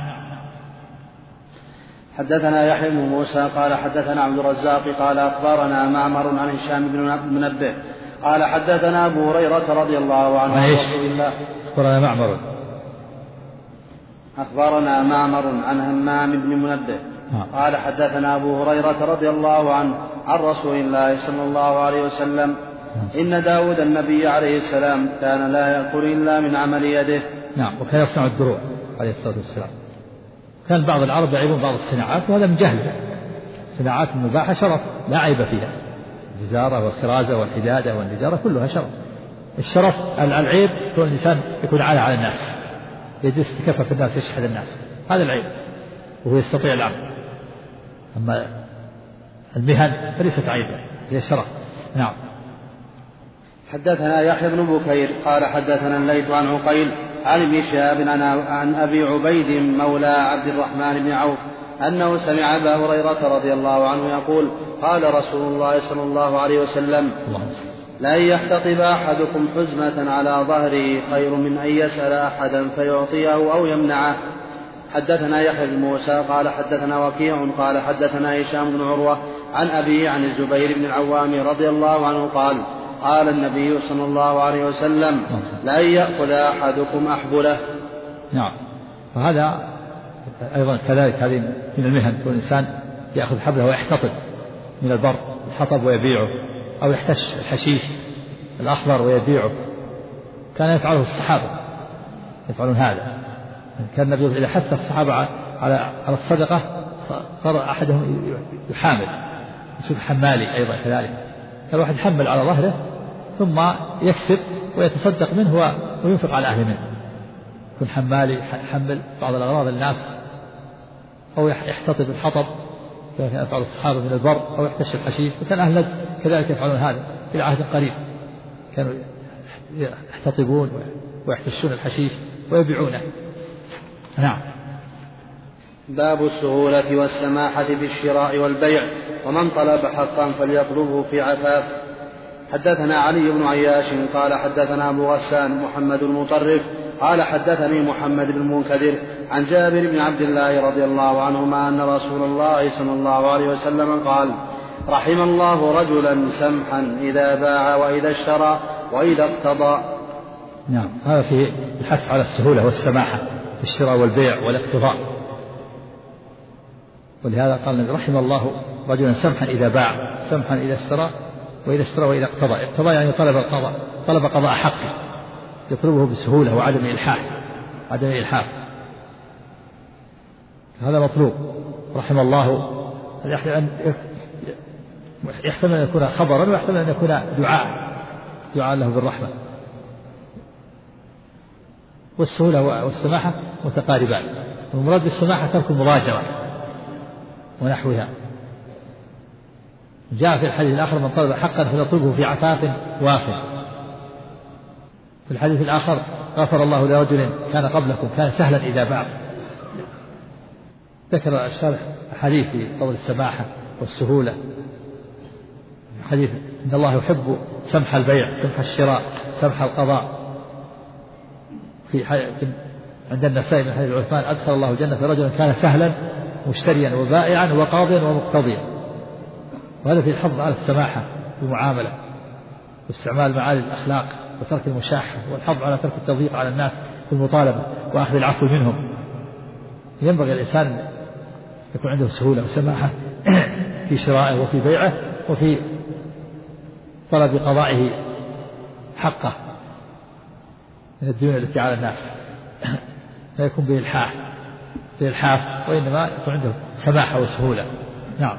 حدثنا يحيى بن موسى قال حدثنا عبد الرزاق قال أخبرنا معمر عن هشام بن منبه قال حدثنا أبو هريرة رضي الله عنه عن رسول الله. أخبرنا معمر عن همام بن منبه قال حدثنا أبو هريرة رضي الله عنه عن رسول الله صلى الله عليه وسلم إن داود النبي عليه السلام كان لا يأكل إلا من عمل يده. نعم. وكان يصنع الدروع عليه الصلاة والسلام. كان بعض العرب يعيبون بعض الصناعات، وهذا من جهله. الصناعات المباحة شرف لا عيب فيها، الجزارة والخرازة والحدادة والنجارة كلها شرف. الشرف العيب يكون الإنسان يكون على الناس، يجلس يتكفف الناس، يشحذ الناس، هذا العيب، وهو يستطيع العمل. أما المهن فليست عيبا، هي شرف. نعم. حدثنا يحيى بن بكير قال حدثنا الليث عن عقيل عن ابن شهاب عن أبي عبيد مولى عبد الرحمن بن عوف أنه سمع أبا هريرة رضي الله عنه يقول قال رسول الله صلى الله عليه وسلم لأن يحتطب أحدكم حزمة على ظهره خير من أن يسأل أحدا فيعطيه أو يمنعه. حدثنا يحيى بن موسى قال حدثنا وكيع قال حدثنا هشام بن عروة عن أبيه عن الزبير بن العوام رضي الله عنه قال قال النبي صلى الله عليه وسلم لأن يأخذ أحدكم أحبله. نعم. وهذا أيضا كذلك هذه من المهن، والإنسان يأخذ حبله ويحتطب من البر الحطب ويبيعه، أو يحتش الحشيش الأخضر ويبيعه. كان يفعله الصحابة يفعلون هذا. كان النبي إذا حث الصحابة على الصدقة صار أحدهم يحامل، يصير حمالي أيضا كذلك. كان الواحد يحمل على ظهره ثم يكسب ويتصدق منه وينفق على أهل منه. يكون حمالي يحمل بعض الأغراض الناس، أو يحتطب الحطب كان يفعل الصحابة من البر، أو يحتش الحشيش. وكان أهل نجد كذلك يفعلون هذا إلى عهد قريب، كانوا يحتطبون ويحتشون الحشيش ويبيعونه. نعم. باب السهولة والسماحة في الشراء والبيع، ومن طلب حقا فليطلبه في عفاف. حدثنا علي بن عياش قال حدثنا أبو غسان محمد المطرف قال حدثني محمد بن المنكدر عن جابر بن عبد الله رضي الله عنهما أن رسول الله صلى الله عليه وسلم قال رحم الله رجلا سمحا إذا باع وإذا اشترى وإذا اقتضى. نعم. هذا فيه الحث على السهولة والسماحة في الشراء والبيع والاقتضاء. ولهذا قال رحم الله رجلا سمحا إذا باع، سمحا إذا اشترى وإذا اشترى وإذا اقتضى. اقتضى يعني طلب القضاء، طلب قضاء حقه، يطلبه بسهولة وعدم إلحاح. هذا مطلوب. رحم الله يحتمل أن يكون خبرا، ويحتمل أن يكون دعاء له بالرحمة. والسهولة والسماحة متقاربان. والمراد بالسماحة ترك المضاجرة ونحوها، جاء في الحديث الآخر من طلب حقا فليطلبه في عفاف وافٍ. في الحديث الآخر غفر الله لرجل كان قبلكم كان سهلا إذا باع. ذكر الشارح حديث في فضل السماحة والسهولة، حديث إن الله يحب سمح البيع سمح الشراء سمح القضاء. عند النسائي من حديث عثمان أدخل الله جنة رجلا كان سهلا مشتريا وبائعا وقاضيا ومقتضيا. وهذا في الحظ على السماحة في المعاملة واستعمال معالي الأخلاق وترك المشاحة، والحظ على ترك التضييق على الناس في المطالبة وأخذ العفو منهم. ينبغي الإنسان يكون عنده سهولة وسماحة في شرائه وفي بيعه وفي طلب قضائه حقه من الديون التي على الناس، لا يكون بإلحاف وإنما يكون عنده سماحة وسهولة. نعم.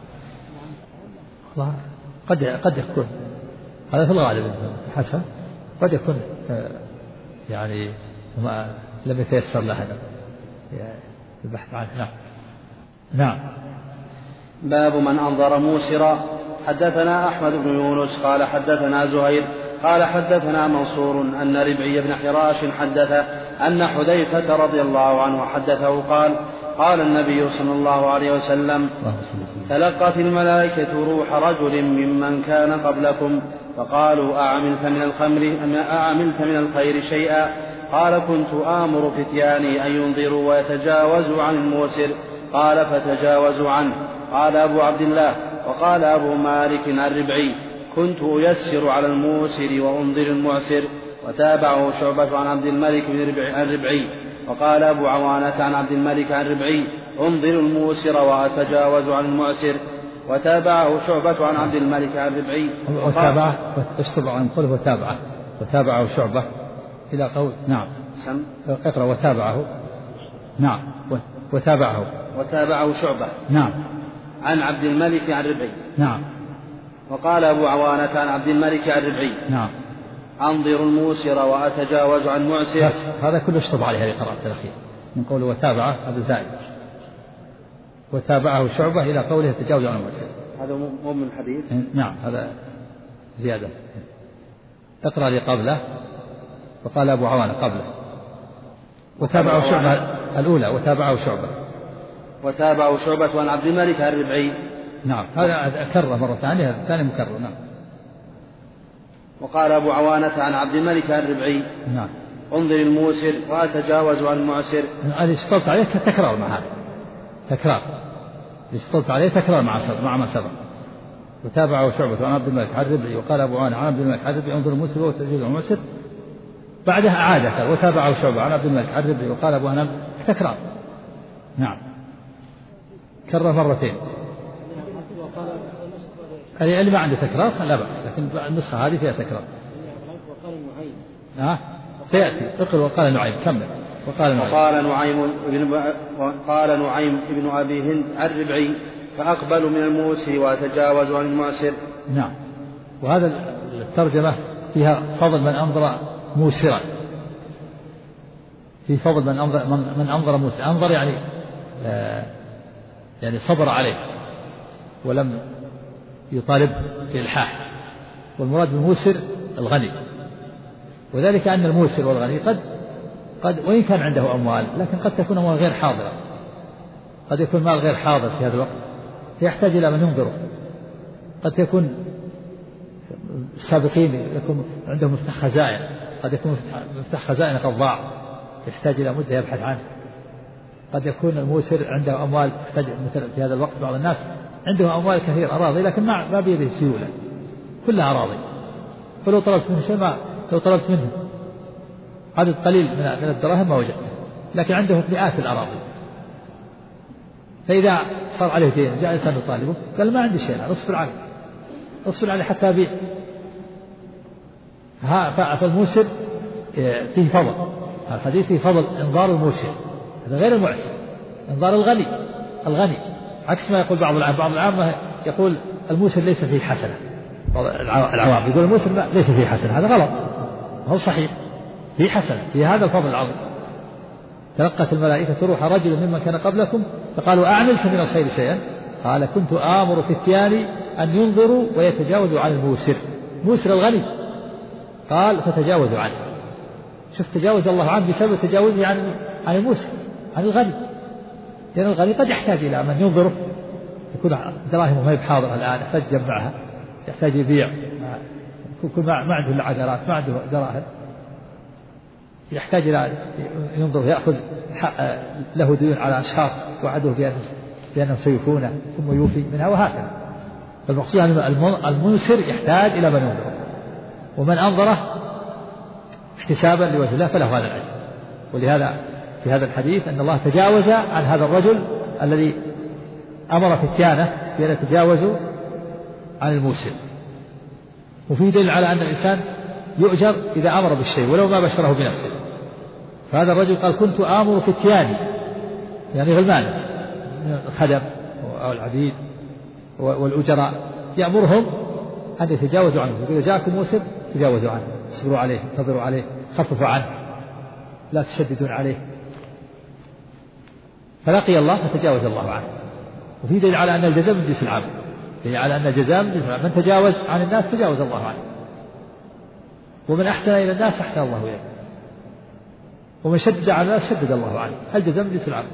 قد يكون هذا في الغالب حسن، قد يكون يعني لم يتيسر له هذا البحث عنه. نعم. نعم. باب من أنظر موسرا. حدثنا أحمد بن يونس قال حدثنا زهير قال حدثنا منصور أن ربعي بن حراش حدث أن حذيفة رضي الله عنه حدثه قال قال النبي صلى الله عليه وسلم تلقت الملائكة روح رجل ممن كان قبلكم فقالوا أعملت من الخير شيئا؟ قال كنت آمر فتياني أن ينظروا ويتجاوزوا عن الموسر. قال فتجاوزوا عنه. قال أبو عبد الله وقال أبو مالك عن ربعي كنت أيسر على الموسر وأنظر المعسر. وتابعه شعبة عن عبد الملك عن ربعي. وقال أبو عوانة عن عبد الملك عن ربعي انظر الموسر وأتجاوز عن المعسر. وتابعه شعبة عن عبد الملك عن ربعي. وتابعه اشطب عن قوله وتابعه شعبة إلى قول. نعم. اقرأ وتابعه. نعم. وتابعه شعبة. نعم. عن عبد الملك عن ربعي. نعم. وقال أبو عوانة عن عبد الملك عن ربعي. نعم. أنظر الموسر وأتجاوز عن معسر. هذا كله اشطب عليه هذه قراءة الأخير من قوله وتابعه هذا زائد. وتابعه شعبة إلى قوله يتجاوز عن المعسر. هذا مو من الحديث. نعم هذا زيادة. اقرأ لي قبله. وقال أبو عوانة قبله وتابعه شعبة الأولى وتابعه شعبة عن عبد الملك عن ربعي. نعم هذا كرر مرة ثانية الثاني مكرر. نعم. وقال أبو عوانة عن عبد الملك عن ربعي. نعم. انظر الموسر وأتجاوز عن المعسر. هذه اشترط عليه تكرار مع هذا تكرار اشترط عليه تكرار مع ما سبق. وتابعه شعبة عن عبد الملك عن ربعي. وقال أبو عوانة عن عبد الملك عن ربعي انظر الموسر وأتجاوز عن المعسر. بعدها أعادك وتابعه شعبة عن عبد الملك عن ربعي. وقال أبو عوانة تكرار. نعم كرر مرتين. اللي ما عنده تكرار لا بأس، لكن النسخة هذه فيها تكرار. سيأتي اقل. وقال نعيم كمل. وقال نعيم ابن أبي هند عن ربعي فأقبل من الموسر وأتجاوز عن المعسر. نعم. وهذا الترجمة فيها فضل من أنظر موسرا، في فضل من أنظر موسرا. أنظر يعني صبر عليه ولم يطالب بإلحاح. والمراد بالموسر الغني، وذلك أن الموسر والغني قد وإن كان عنده أموال لكن قد تكون أموال غير حاضرة، قد يكون مال غير حاضر في هذا الوقت فيحتاج إلى من ينظره. قد يكون السابقين يكون عندهم مفتاح خزائن، قد يكون مفتاح خزائن قد ضاع يحتاج إلى مدة يبحث عنه. قد يكون الموسر عنده أموال يحتاج مثل في هذا الوقت بعض الناس عنده أموال كثير أراضي لكن ما بيده سيولة كلها أراضي، فلو طلبت منه شيء لو طلبت منه عدد قليل من الدراهم ما وجدته، لكن عنده مئات الأراضي. فإذا صار عليه دين جاء إنسان يطالبه قال ما عندي شيء اصبر عليه حتى أبيع. فالموسر فيه فضل، الحديث فيه فضل انظار الموسر، هذا غير المعسر. انظار الغني عكس ما يقول بعض العامة يقول الموسر ليس فيه حسنة. العوام يقول الموسر ليس فيه حسنة، هذا غلط، هو صحيح فيه حسنة، في هذا الفضل العظيم. تلقت الملائكة روح رجل ممن كان قبلكم فقالوا أعملت من الخير شيئا؟ قال كنت آمر فتياني أن ينظروا ويتجاوزوا عن الموسر. موسر الغني قال فتجاوزوا عنه. شوف تجاوز الله عنه بسبب تجاوزه عن الموسر، عن الغني، لأن الغني قد يحتاج إلى من ينظره، يكون دراهمه ما هي بحاضرة الآن، يحتاج يجمعها، يحتاج يبيع، يكون ما عنده إلا عقارات، ما عنده دراهم، يحتاج إلى ينظر، يأخذ له ديون على أشخاص وعدوه بأنهم سيوفونه ثم يوفي منها، وهكذا. فالمقصود أن المنسر يحتاج إلى من ينظره، ومن أنظره احتسابا لوجه الله فله هذا الأجر. ولهذا في هذا الحديث أن الله تجاوز عن هذا الرجل الذي أمر فتيانه بأن يتجاوزوا عن الموسر. وفيه دليل على أن الإنسان يؤجر إذا أمر بالشيء ولو ما بشره بنفسه. فهذا الرجل قال كنت آمر فتياني، يعني غلمان الخدم أو العبيد والأجراء، يأمرهم أن يتجاوزوا عنه. إذا جاءكم موسر تجاوزوا عنه، اصبروا عليه، انتظروا عليه، خففوا عنه، لا تشددون عليه. فلقي الله فتجاوز الله عنه. وفي دليل على أن الجزاء من جنس العمل، يعني على أن الجزاء من جنس العمل، من تجاوز عن الناس تجاوز الله عنه، ومن أحسن إلى الناس أحسن الله إليه، ومن شدد على الناس شدد الله عنه. الجزاء من جنس العمل.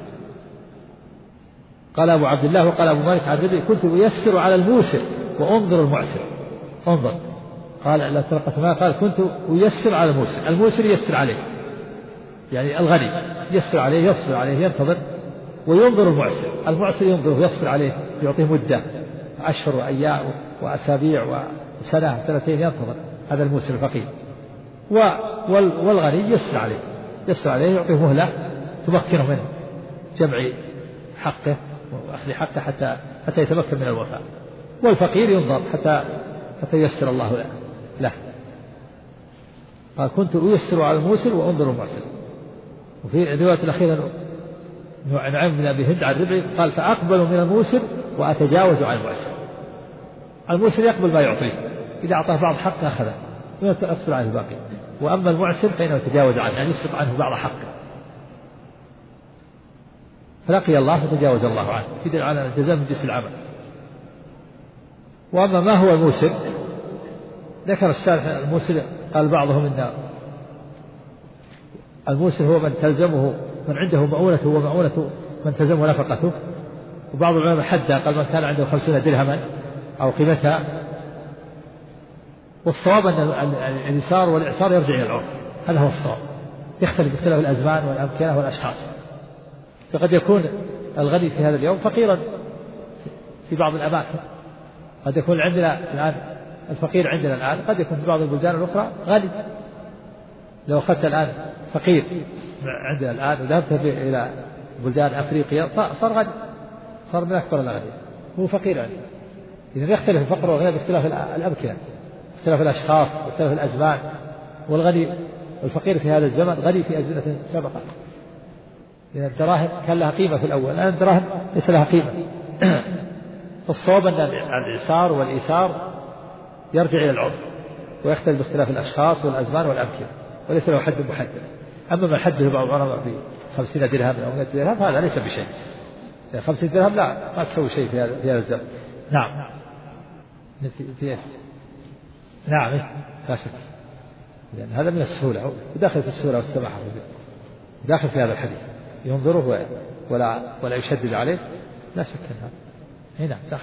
قال أبو عبد الله وقال أبو مالك عن الربيع كنت أيسر على الموسر وأنظر المعسر. انظر، قال لا ترقص ما قال كنت أيسر على الموسر. الموسر يسر عليه، يعني الغني يسر عليه، يصبر عليه، ينتظر، وينظر المعسر. المعسر ينظر ويصبر عليه، يعطيه مدة 10 وأيام وأسابيع وسنة سنتين ينتظر. هذا الموسر الفقير. والغني يسر عليه، يسر عليه، يعطيه مهلة تمكنه من جمع حقه وأخذ حقه حتى يتمكن من الوفاء. والفقير ينظر حتى ييسر الله له. قال كنت أيسر على الموسر وأنظر المعسر. وفي الرواية الأخيرة نعيم بن أبي هند عن الربيع قال فأقبل من الموسر وأتجاوز عن المعسر. الموسر يقبل ما يعطيه، إذا أعطاه بعض حقه أخذه ويصبر عنه الباقي. وأما المعسر فإنه يتجاوز عنه، يعني يسقط عنه بعض حقه. فلقي الله فتجاوز الله عنه، في دليل على الجزاء من جنس العمل. وأما ما هو الموسر، ذكر الشارح الموسر قال بعضهم إن الموسر هو من تلزمه، من عنده مؤونته ومؤونة من تلزمه نفقته. وبعض العلماء حدها قال من كان عنده 50 درهما أو قيمتها. والصواب أن الإيسار والإعسار يرجع إلى العرف، هذا هو الصواب، يختلف باختلاف الأزمان والأمكنة والأشخاص. فقد يكون الغني في هذا اليوم فقيرا في بعض الأماكن، قد يكون عندنا الآن الفقير عندنا الآن قد يكون في بعض البلدان الأخرى غني. لو أخذت الآن فقير عندنا الآن وذهبت إلى بلدان أفريقيا صار غني، صار من أكبر الأغنياء، هو فقير عندنا. إذا يختلف الفقر والغنى باختلاف الأمكنة، باختلاف الأشخاص، باختلاف الأزمان. والغني والفقير في هذا الزمن غني في أزمنة سابقة، لأن الدراهم كان لها قيمة في الأول، الآن الدراهم ليس لها قيمة. فالصواب أن الإعسار والإيثار يرجع إلى العرف ويختلف باختلاف الأشخاص والأزمان والأمكنة، وليس له حد محدد. أما من حده بعض العلماء ب 50 درهم أو 100 درهم هذا ليس بشيء. 50 درهم لا ما تسوي شيء في هذا الزمن. نعم نعم لا شك، لأن هذا من السهولة، وداخل في السهولة والسماحة، داخل في هذا الحديث، ينظره ولا يشدد عليه، لا شك أن هذا هنا داخل.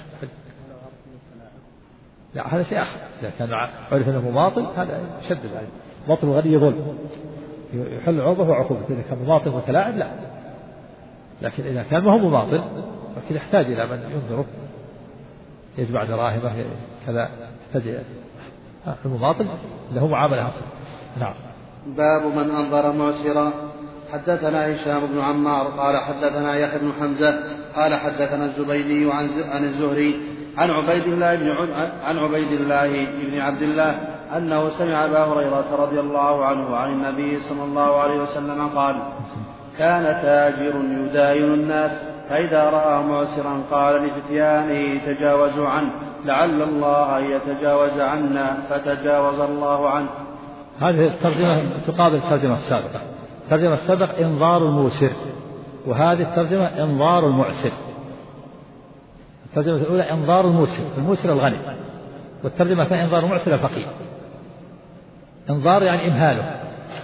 لا هذا شيء آخر، إذا كان عرف أنه مماطل هذا يشدد عليه. ماطل الغني يظلم، يحل عرضه وعقوبته. إذا كان مماطل متلاعب لا، لكن إذا كان ما هو مماطل فكذا يحتاج إلى من ينظره، يجمع دراهمه كذا، يحتاج المماطل له معاملة. نعم. باب من أنظر معسرا. حدثنا هشام بن عمار قال حدثنا يحيى بن حمزة قال حدثنا الزبيدي عن الزهري عن عبيد الله بن عبد الله أنه سمع أبا هريرة رضي الله عنه عن النبي صلى الله عليه وسلم قال كان تاجر يداين الناس فإذا رأى معسرا قال لفتيانه تجاوزوا عنه لعل الله أن يتجاوز عنا، فتجاوز الله عنه. هذه الترجمة تقابل الترجمة السابقة. الترجمة السابقة إنظار الموسر، وهذه الترجمة إنظار المعسر. الترجمة الأولى إنظار الموسر الغني، والترجمة الثانية إنظار المعسر الفقير. إنظار يعني إمهاله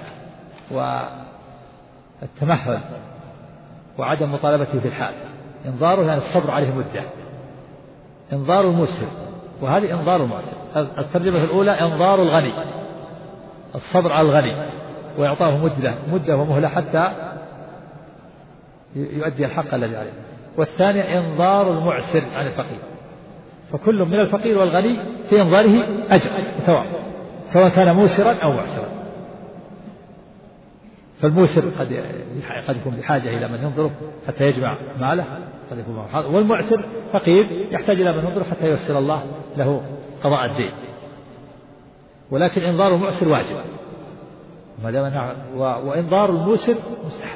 والتمهل وعدم مطالبته في الحال. إنظاره يعني الصبر عليه مدة. إنظار الموسر، وهذه إنظار المعسر. الترجمة الأولى إنظار الغني، الصبر على الغني وإعطاه مدة ومهلة حتى يؤدي الحق الذي عليه. والثانية إنظار المعسر عن الفقير، فكل من الفقير والغني في إنظاره أجر وثواب سواء كان موسرا أو معسرا. فالموسر قد يكون بحاجة إلى من ينظره حتى يجمع ماله، قد يكون والمعسر فقير يحتاج إلى من ينظره حتى ييسر الله له قضاء الدين. ولكن إنظار المعسر واجب، وإنظار الموسر مستحب.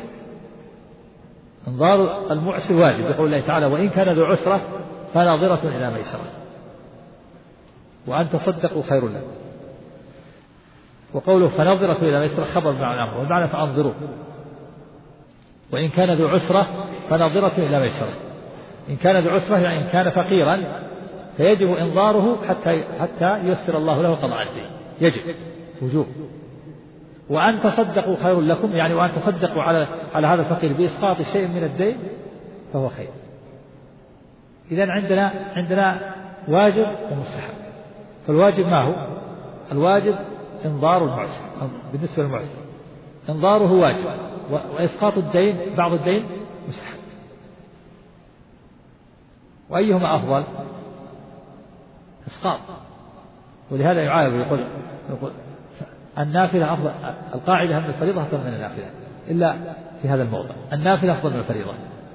إنظار المعسر واجب بقول الله تعالى: وإن كان ذو عسرة فناظرة إلى ميسرة وأن تصدقوا خير لكم. وقوله فناظرة إلى ميسرة خبر معنى الأمر، والمعنى فأنظروا. وإن كان ذو عسرة فناظرة إلى ميسرة. إن كان ذو عسرة يعني إن كان فقيرا فيجب إنظاره حتى ييسر الله له قضاء الدين، يجب وجوب. وأن تصدقوا خير لكم يعني وأن تصدقوا على هذا الفقير بإسقاط شيء من الدين فهو خير. إذن عندنا واجب ومستحب. فالواجب ما هو؟ الواجب إنظار المعسر. بالنسبة للمعسر إنظاره واجب، وإسقاط الدين بعض الدين مستحب. وأيهما أفضل؟ إسقاط. ولهذا يعايب يقول النافلة أفضل. القاعدة أن الفريضة أفضل من النافلة إلا في هذا الموضع. النافلة أفضل من الفريضة.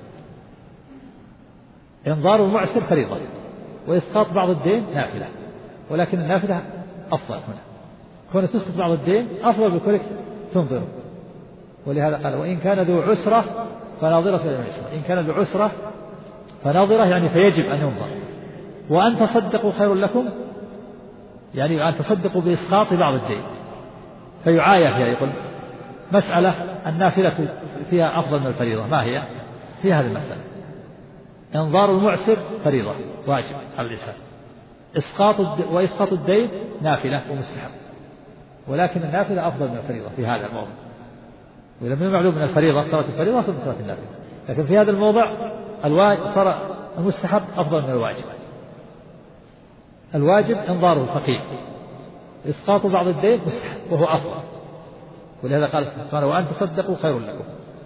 إنظار المعسر فريضة، وإسقاط بعض الدين نافلة، ولكن النافلة أفضل هنا. كون تسقط بعض الدين أفضل بكونك تنظر. ولهذا قال: وإن كان ذو عسرة فناظرة إلى ميسرة. إن كان ذو عسرة فناظرة يعني فيجب أن ينظر. وأن تصدقوا خير لكم يعني أن تصدقوا بإسقاط بعض الدين. فيعاية فيها، يقول مسألة النافلة فيها أفضل من الفريضة، ما هي؟ في هذه المسألة إنظار المعسر فريضة واجب على الإنسان، وإسقاط الدين نافلة ومستحب، ولكن النافلة أفضل من الفريضة في هذا الموضع. ولم يمعلوم من الفريضة صلاة الفريضة ثم صلاة النافلة، لكن في هذا الموضع صار المستحب أفضل من الواجب. الواجب إنظار الفقير، إسقاط بعض الدين مستحب وهو أفضل. ولهذا قال سبحانه: وأن تصدقوا خير لكم.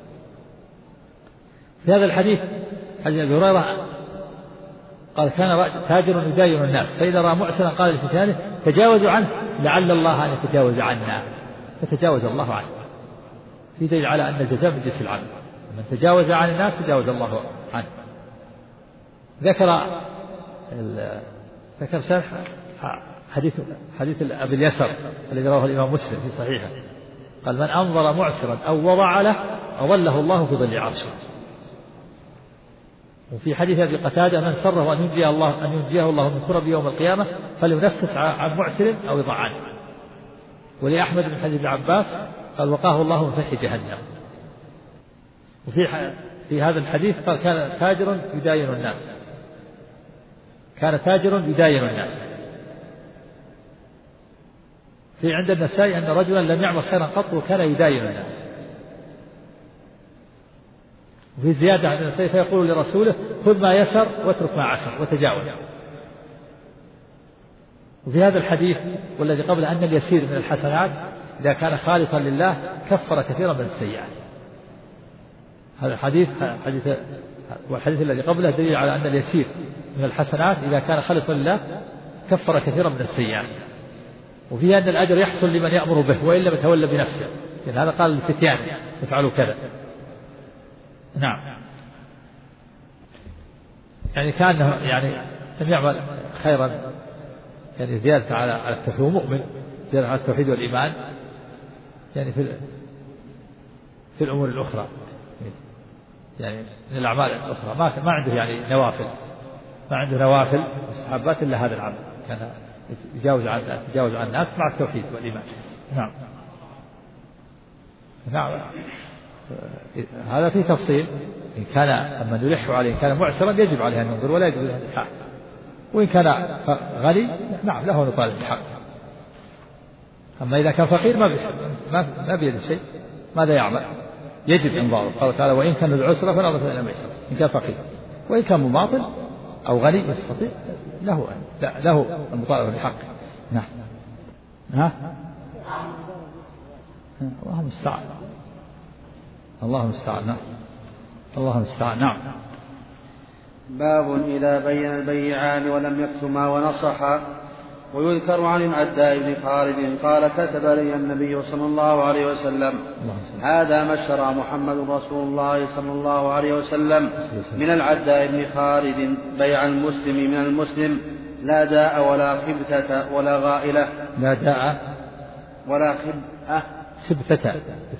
في هذا الحديث حديث أبي هريرة قال: كان تاجر يداين الناس فإذا رأى معسرا قال لفتيانه: تجاوزوا عنه لعل الله أن يتجاوز عنا، فتجاوز الله عنه. في دليل على أن الجزاء من جنس العمل، من تجاوز عن الناس تجاوز الله عنه. ذكر شرح حديث أبي اليسر الذي رواه الإمام مسلم في صحيحه، قال: من أنظر معسرا أو وضع له أظله الله في ظل عرشه. وفي حديث أبي قتادة: من سره أن ينجيه الله من كرب يوم القيامة فلينفس عن معسر أو يضع عنه. ولأحمد بن حديث ابن عباس قال: وقاه الله من فحش جهنم. وفي هذا الحديث قال: كان تاجر يداين الناس، كان تاجر يداين الناس. في عند النسائي أن رجلا لم يعمل خيرا قط وكان يداين الناس. وفي زيادة عند النسائي: فيقول لرسوله: خذ ما يسر واترك ما عسر وتجاوز. وفي هذا الحديث والذي قبله أن اليسير من الحسنات إذا كان خالصا لله كفر كثيرا من السيئات. هذا الحديث والحديث الذي قبله دليل على أن اليسير من الحسنات إذا كان خالصا لله كفر كثيرا من السيئات. وفيه أن الأجر يحصل لمن يأمر به وإن لم يتولى بنفسه، لأن هذا قال للفتيان: افعلوا كذا. نعم، يعني كأنه لم يعمل خيرا يعني زيادة على التوحيد، مؤمن زيادة على التوحيد والإيمان يعني في الأمور الأخرى، يعني من الأعمال الأخرى ما عنده يعني نوافل، ما عنده نوافل مستحبات إلا هذا العمل، كان يتجاوز عن الناس مع التوحيد والإيمان. نعم. هذا فيه تفصيل. إن كان من يلح عليه إن كان معسرا يجب عليه أن ينظر ولا يجوز له الإلحاح، وإن كان غني نعم له أن يطالب بالحق. أما إذا كان فقير ما بيده شيء ماذا يعمل؟ يجب إنظاره. قال تعالى وإن كان العسرة فنظرة إلى ميسرة إن كان فقير، وإن كان مماطل أو غني يستطيع له المطالبة بالحق. نعم. الله المستعان. الله المستعان. نعم. الله المستعان. نعم. باب إذا بين البيعان ولم يكتما ونصحا. ويذكر عن العداء بن خالد قال كتب لي النبي صلى الله عليه وسلم هذا ما اشترى محمد رسول الله صلى الله عليه وسلم من العداء بن خالد بيع المسلم من المسلم لا داء ولا خبثة ولا غائلة. لا داء ولا خبثة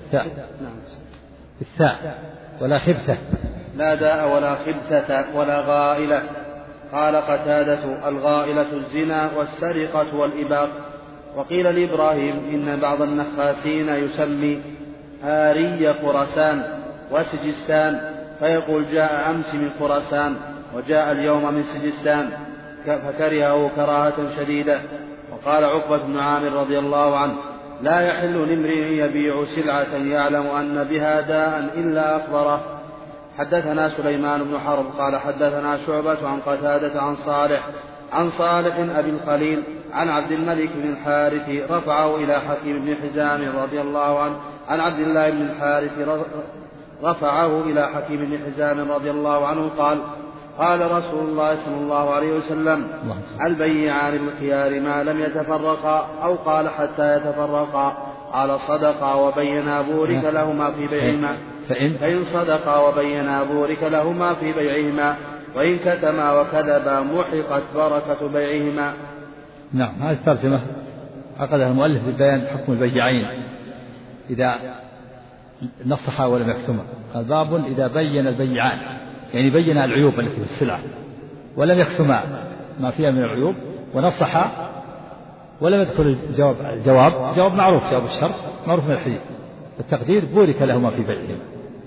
بالثاء ولا خبثة. لا داء ولا خبثة ولا غائلة. قال قتادة الغائلة الزنا والسرقة والإباق. وقيل لإبراهيم إن بعض النخاسين يسمي آري خراسان وسجستان فيقول جاء أمس من خراسان وجاء اليوم من سجستان فكرهه كراهة شديدة. وقال عقبة بن عامر رضي الله عنه لا يحل لامرئ يبيع سلعة يعلم أن بها داء إلا أخبره. حدثنا سليمان بن حرب قال حدثنا شعبة عن قتادة عن صالح أبي الخليل عن عبد الملك بن الحارث رفعه إلى حكيم بن حزام رضي الله عنه عن عبد الله بن الحارث رفعه إلى حكيم بن حزام رضي الله عنه قال رسول الله صلى الله عليه وسلم البيعان بالخيار ما لم يتفرقا أو قال حتى يتفرقا. قال صدقا وبينا بورك لهما في بيعهما فإن صدقا وبينا بورك لهما في بيعهما وإن كتما وكذبا محقت بركة بيعهما. نعم. هذه الترجمة عقدها المؤلف ببيان حكم البيعين إذا نصحا ولم يكتما. قال باب إذا بين البيعان يعني بين العيوب التي في السلعة ولم يكتما ما فيها من العيوب ونصحا ولم يدخل الجواب معروف جواب الشرط معروف من الحديث التقدير بورك لهما في بيعهما.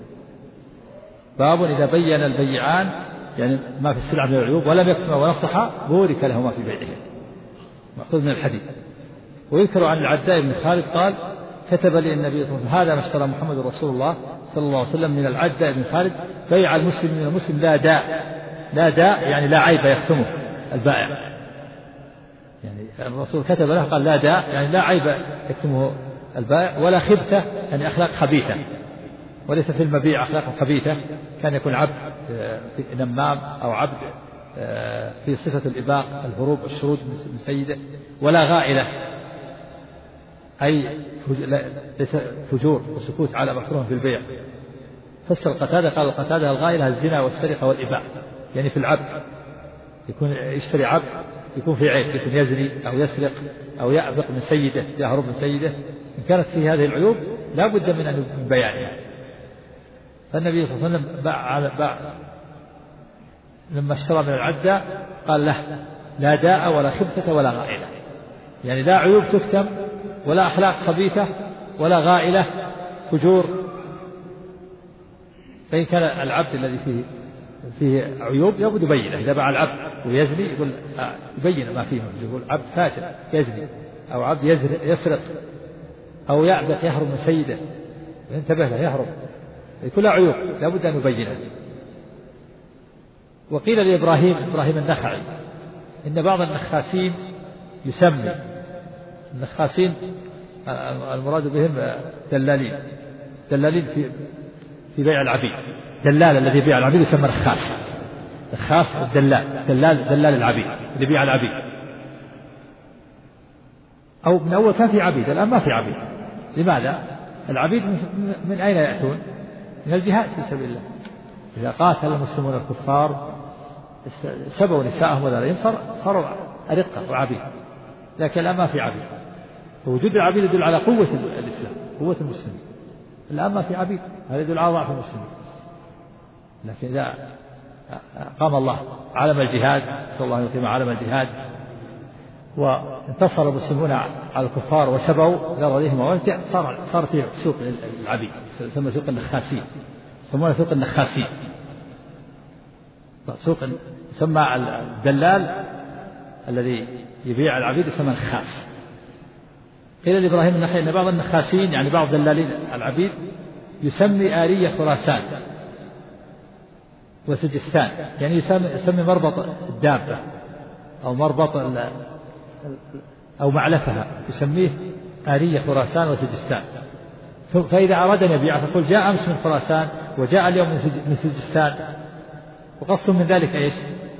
باب إذا بين البيعان يعني ما في السلعة من العيوب ولم يكتما ونصحا بورك لهما في بيعهما مأخوذ من الحديث. ويذكر عن العداء بن خالد قال كتب لي النبي صلى الله عليه وسلم هذا ما اشترى محمد رسول الله صلى الله عليه وسلم من العداء بن خالد بيع المسلم من المسلم لا داء يعني لا عيب يكتمه البائع. يعني الرسول كتب له قال لا داء يعني لا عيب يكتمه البائع ولا خبثة يعني أخلاق خبيثة. وليس في المبيع أخلاق خبيثة كان يكون عبد في نمام أو عبد في صفة الإباق الهروب الشرود من سيده. ولا غائلة أي ليس فجور وسكوت على مكروه في البيع. فسر قتادة قال القتادة الغائلة الزنا والسرقة والإباق يعني في العبد يكون يشتري عبد يكون في عيب يكون يزني أو يسرق أو يأبق من سيده يهرب من سيده. إن كانت في هذه العيوب لا بد من أن بيانها. فالنبي صلى الله عليه وسلم باع لما اشترى من العدة قال له لا داء ولا خبثة ولا غائلة يعني لا عيوب تكتم ولا أخلاق خبيثة ولا غائلة فجور. فإن كان العبد الذي فيه عيوب يبدو يبينه. إذا باع العبد ويزني يقول يبين ما فيه يقول عبد فاجر يزني أو عبد يسرق أو يعبق يهرب من سيده ينتبه له يهرب كل عيوب لا بد أن يبينها. وقيل لإبراهيم النخعي إن بعض النخاسين يسمي النخاسين المراد بهم دلالين في بيع العبيد. دلال الذي يبيع العبيد يسمى الخاص دلال العبيد اللي يبيع العبيد. أو من أول كان في عبيد الآن ما في عبيد. لماذا؟ العبيد من أين يأتون؟ من الجهاد في سبيل الله. إذا قاتل المسلمون الكفار سبوا نساءهم وذراريهم صاروا أرقة وعبيد. لكن الآن ما في عبيد. فوجود العبيد يدل على قوة الإسلام قوة المسلمين. الآن ما في عبيد هذا يدل على ضعف المسلمين. لكن إذا قام الله علم الجهاد صلى الله عليه وسلم علم الجهاد وانتصر المسلمون على الكفار وسبوا غير ووجع، صار في سوق العبيد يسمى سوق النخاسين، يسمونه سوق النخاسين. سوق يسمى الدلال الذي يبيع العبيد يسمى نخاس. قيل لإبراهيم النخعي أن بعض النخاسين يعني بعض دلالين العبيد يسمي آرية خراسان وسجستان، يعني يسمي مربط الدابة أو مربط أو معلفها يسميه آرية خراسان وسجستان. فإذا أراد أن يبيع فقل جاء أمس من خراسان وجاء اليوم من سجستان، وقصد من ذلك إيش؟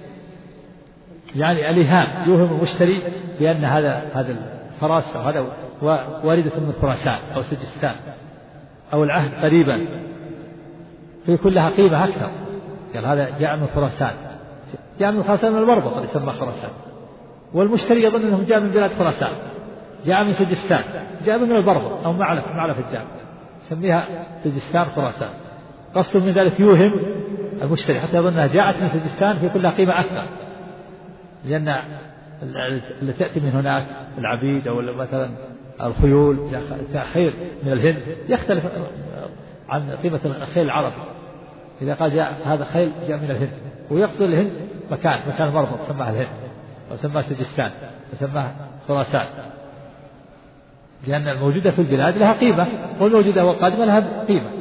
يعني الإيهام، يوهم المشتري بأن هذا الفرس أو هذا واردة من خراسان أو سجستان أو العهد قريبا فيكون لها قيمة أكثر. قال هذا جاء من خراسان، جاء من خراسان من المربط اللي يسمى خراسان، والمشتري يظن أنه جاء من بلاد خراسان، جاء من سجستان، جاء من البربط أو معلف الدام، يسميها سجستان خراسان. قصد من ذلك يوهم المشتري حتى يظن أنها جاءت من سجستان فيكون لها قيمة أكثر، لأن اللي تأتي من هناك العبيد أو مثلا الخيول خيل من الهند يختلف عن قيمة الخيل العربي. إذا قال جاء هذا خيل جاء من الهند، ويقصد الهند مكان المربط سماها الهند وسماها سجستان وسماها خراسان، لأن الموجودة في البلاد لها قيمة والموجودة والقادمة لها قيمة.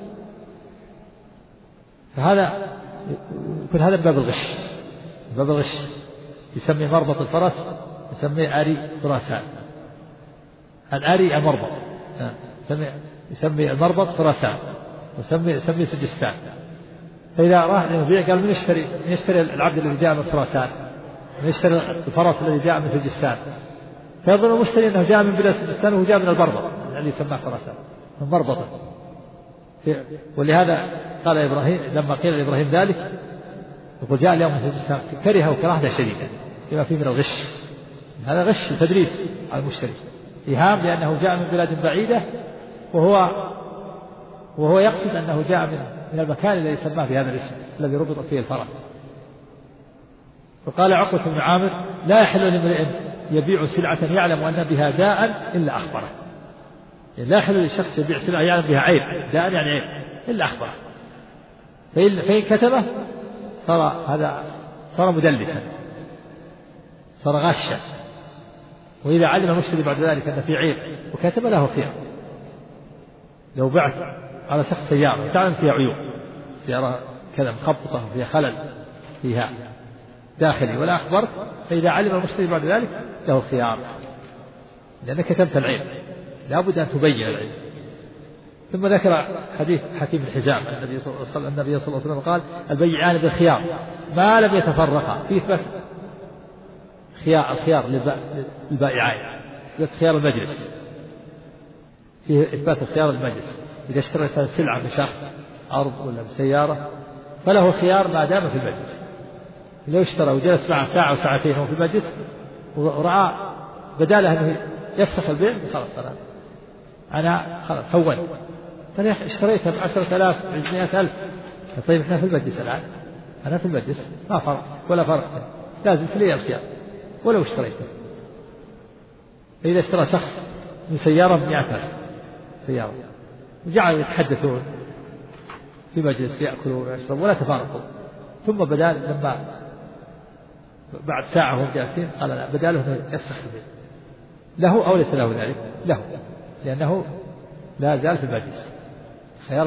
فهذا يكون هذا باب الغش، يسمي مربط الفرس يسميه آري خراسان، الآري المربط يسمي المربط خراسان ويسمي سجستان. فإذا راح يبيع قال من يشتري العبد الذي جاء من خراسان، من يشتري الفرس الذي جاء من سجستان، فيظن المشتري أنه جاء من بلاد سجستان وهو جاء من البربط الذي يسمى خراسان من مربطه. ولهذا قال إبراهيم لما قيل لإبراهيم ذلك يقول جاء اليوم من سجستان كره وكراهة شديدة لما فيه من الغش. هذا غش تدريس على المشتري، إيهام لأنه جاء من بلاد بعيدة وهو يقصد أنه جاء من المكان الذي سماه بهذا الاسم الذي ربط فيه الفرس. وقال عقبة بن عامر لا يحل لامرئ يبيع سلعة يعلم أن بها داء إلا أخبره، يعني لا يحل للشخص يبيع سلعة يعلم بها عيب، داء يعني عيب، إلا أخبره. فإن كتبه صار مدلسا، صار غاشا. وإذا علم المشتري بعد ذلك أن في عيب وكتب له خيار. لو بعت على شخص سيارة تعلم فيها عيوب، سيارة كذا مخبطة فيها خلل فيها داخلي ولا أخبرت، فإذا علم المشتري بعد ذلك له الخيار، لأنك كتبت العيب لا بد أن تبين العيب. ثم ذكر حديث حكيم بن حزام النبي صلى الله عليه وسلم قال البيعان بالخيار ما لم يتفرقا، في إثبات الخيار للبائعين، إثبات خيار المجلس، فيه إثبات الخيار المجلس. إذا اشترى سلعة من شخص أرض ولا بسيارة فله خيار ما دام في المجلس. لو اشترى وجلس معه ساعة وساعتين وهو في المجلس ورأى بداله أنه يفسخ البيع خلاص أنا خلاص هونت، فأنا اشتريتها ب10,000 ب100,000. طيب احنا في المجلس الآن، أنا في المجلس ما فرق ولا فرق، لازم لي الخيار ولو اشتريته. فإذا اشترى شخص من سيارة ب100,000 سيارة وجعلوا يتحدثون في مجلس يأكلوا ويشربوا ولا تفارقوا، ثم بدال لما بعد ساعة هم جالسين قال لا بداله يفسخ البيع، له أو ليس له ذلك؟ له، لأنه لا زال في المجلس. خيار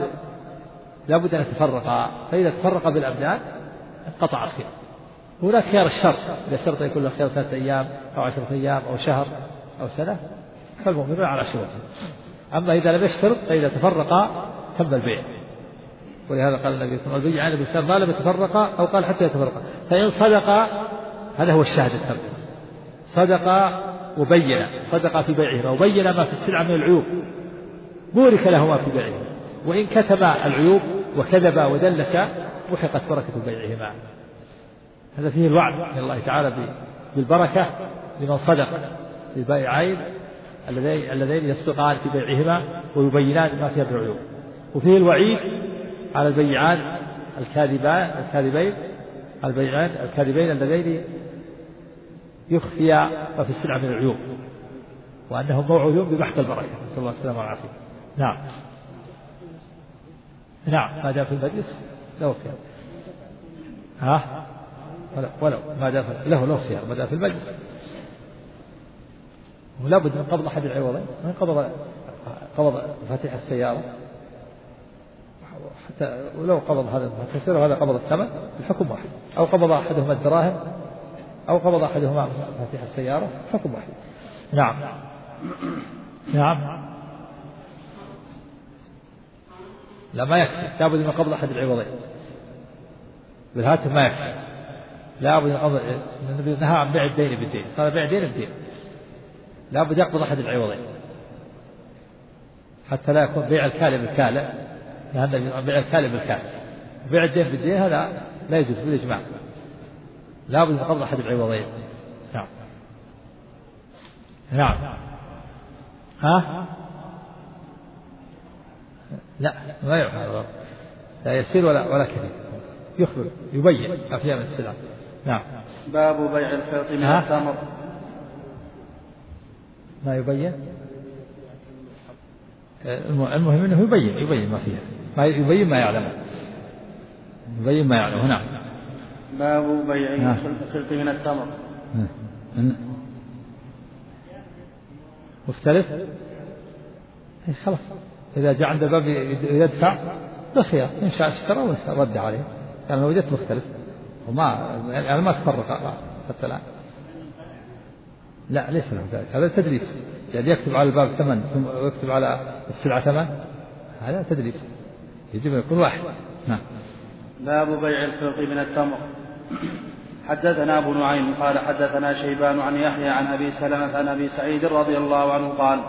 لابد أن يتفرقا، فإذا تفرق بالأبدان انقطع الخيار. هناك خيار الشرط، إذا شرط يكون له خيار 3 أيام أو 10 أيام أو شهر أو سنة فالمؤمنون على شروطه. أما إذا لم يشترط فإذا تفرقا تم البيع. ولهذا قال النبي صلى الله عليه وسلم البيعان بالخيار ما لم يتفرقا أو قال حتى يتفرقا، فإن صدقا هذا هو الشاهد التام، صدقا وبين، صدقا في بيعهما وبين ما في السلعة من العيوب بورك لهما في بيعهما، وإن كتما العيوب وكذبا ودلسا محقت بركة بيعهما. هذا فيه الوعد من الله تعالى بالبركة لمن صدق للبائعين اللذين يصدقان في بيعهما ويبينان ما فيها من العيوب. وفيه الوعيد على البيعان الكاذبين اللذين يخفي ما في السلعة من العيوب، وأنهم موعودون بمحض البركة، نسأل الله السلامة والعافية. نعم نعم، ما دام في المجلس له خيار، ولو ما دام له خيار ما دام في المجلس، ولا بد من قبض أحد العوضين، من قبض مفاتيح السيارة حتى ولو قبض هذا مفاتيح السيارة وهذا قبض الثمن الحكم واحد، أو قبض أحدهما الدراهم أو قبض أحدهما مفاتيح السيارة حكم واحد. نعم نعم، لا ما يكفي، لا بد من قبض أحد العوضين، بالهاتف ما يكفي، لا بد من قبض، النبي نهى عن بيع الدين بالدين، صار بيع دين بدين، لا بد يقبض أحد العوضين حتى لا يكون بيع الكالئ بالكالئ، نهى النبي عن بيع الكالئ بالكالئ، بيع الدين بالدين هذا لا يجوز بالإجماع، لا بد من قبض أحد العوضين. نعم نعم، لا ما يعرف، لا يسير ولا كثير، يخبر يبين أفيا من السلام. نعم. باب بيع الخيط من التمر. ما يبين، المهم انه يبين ما فيها، ما يبين ما يعلمه، يبين ما يعلمه. نعم. باب بيع الخيط من التمر. مختلف، خلاص إذا جاء عند الباب يدفع بالخيار، إن شاء اشترى ورد عليه، يعني لو وجدت مختلف وما يعني ما تفرق حتى الآن، لا ليس له ذلك، هذا تدريس، يعني يكتب على الباب ثمن ثم يكتب على السلعة ثمن، هذا تدريس، يجب أن يكون واحد. نعم. باب بيع الخيط من التمر. حدثنا أبو نعيم قال حدثنا شيبان عن يحيى عن أبي سلمة عن أبي سعيد رضي الله عنه قال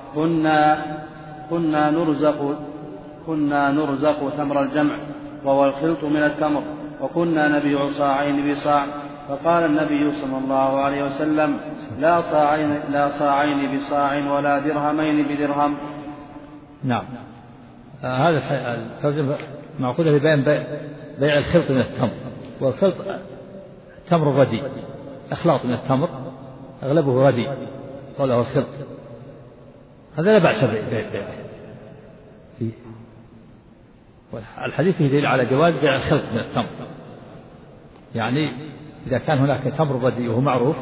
كنا نرزق تمر الجمع وهو الخلط من التمر، وكنا نبيع صاعين بصاع، فقال النبي صلى الله عليه وسلم لا صاعين بصاع ولا درهمين بدرهم. نعم. هذا الترجمة معقودة لبيان بيع الخلط من التمر، والخلط تمر رديء، أخلاط من التمر أغلبه رديء قوله الخلط، هذا لا بأس به. الحديث يدل على جواز بيع الخلط من التمر، يعني إذا كان هناك تمر رديء وهو معروف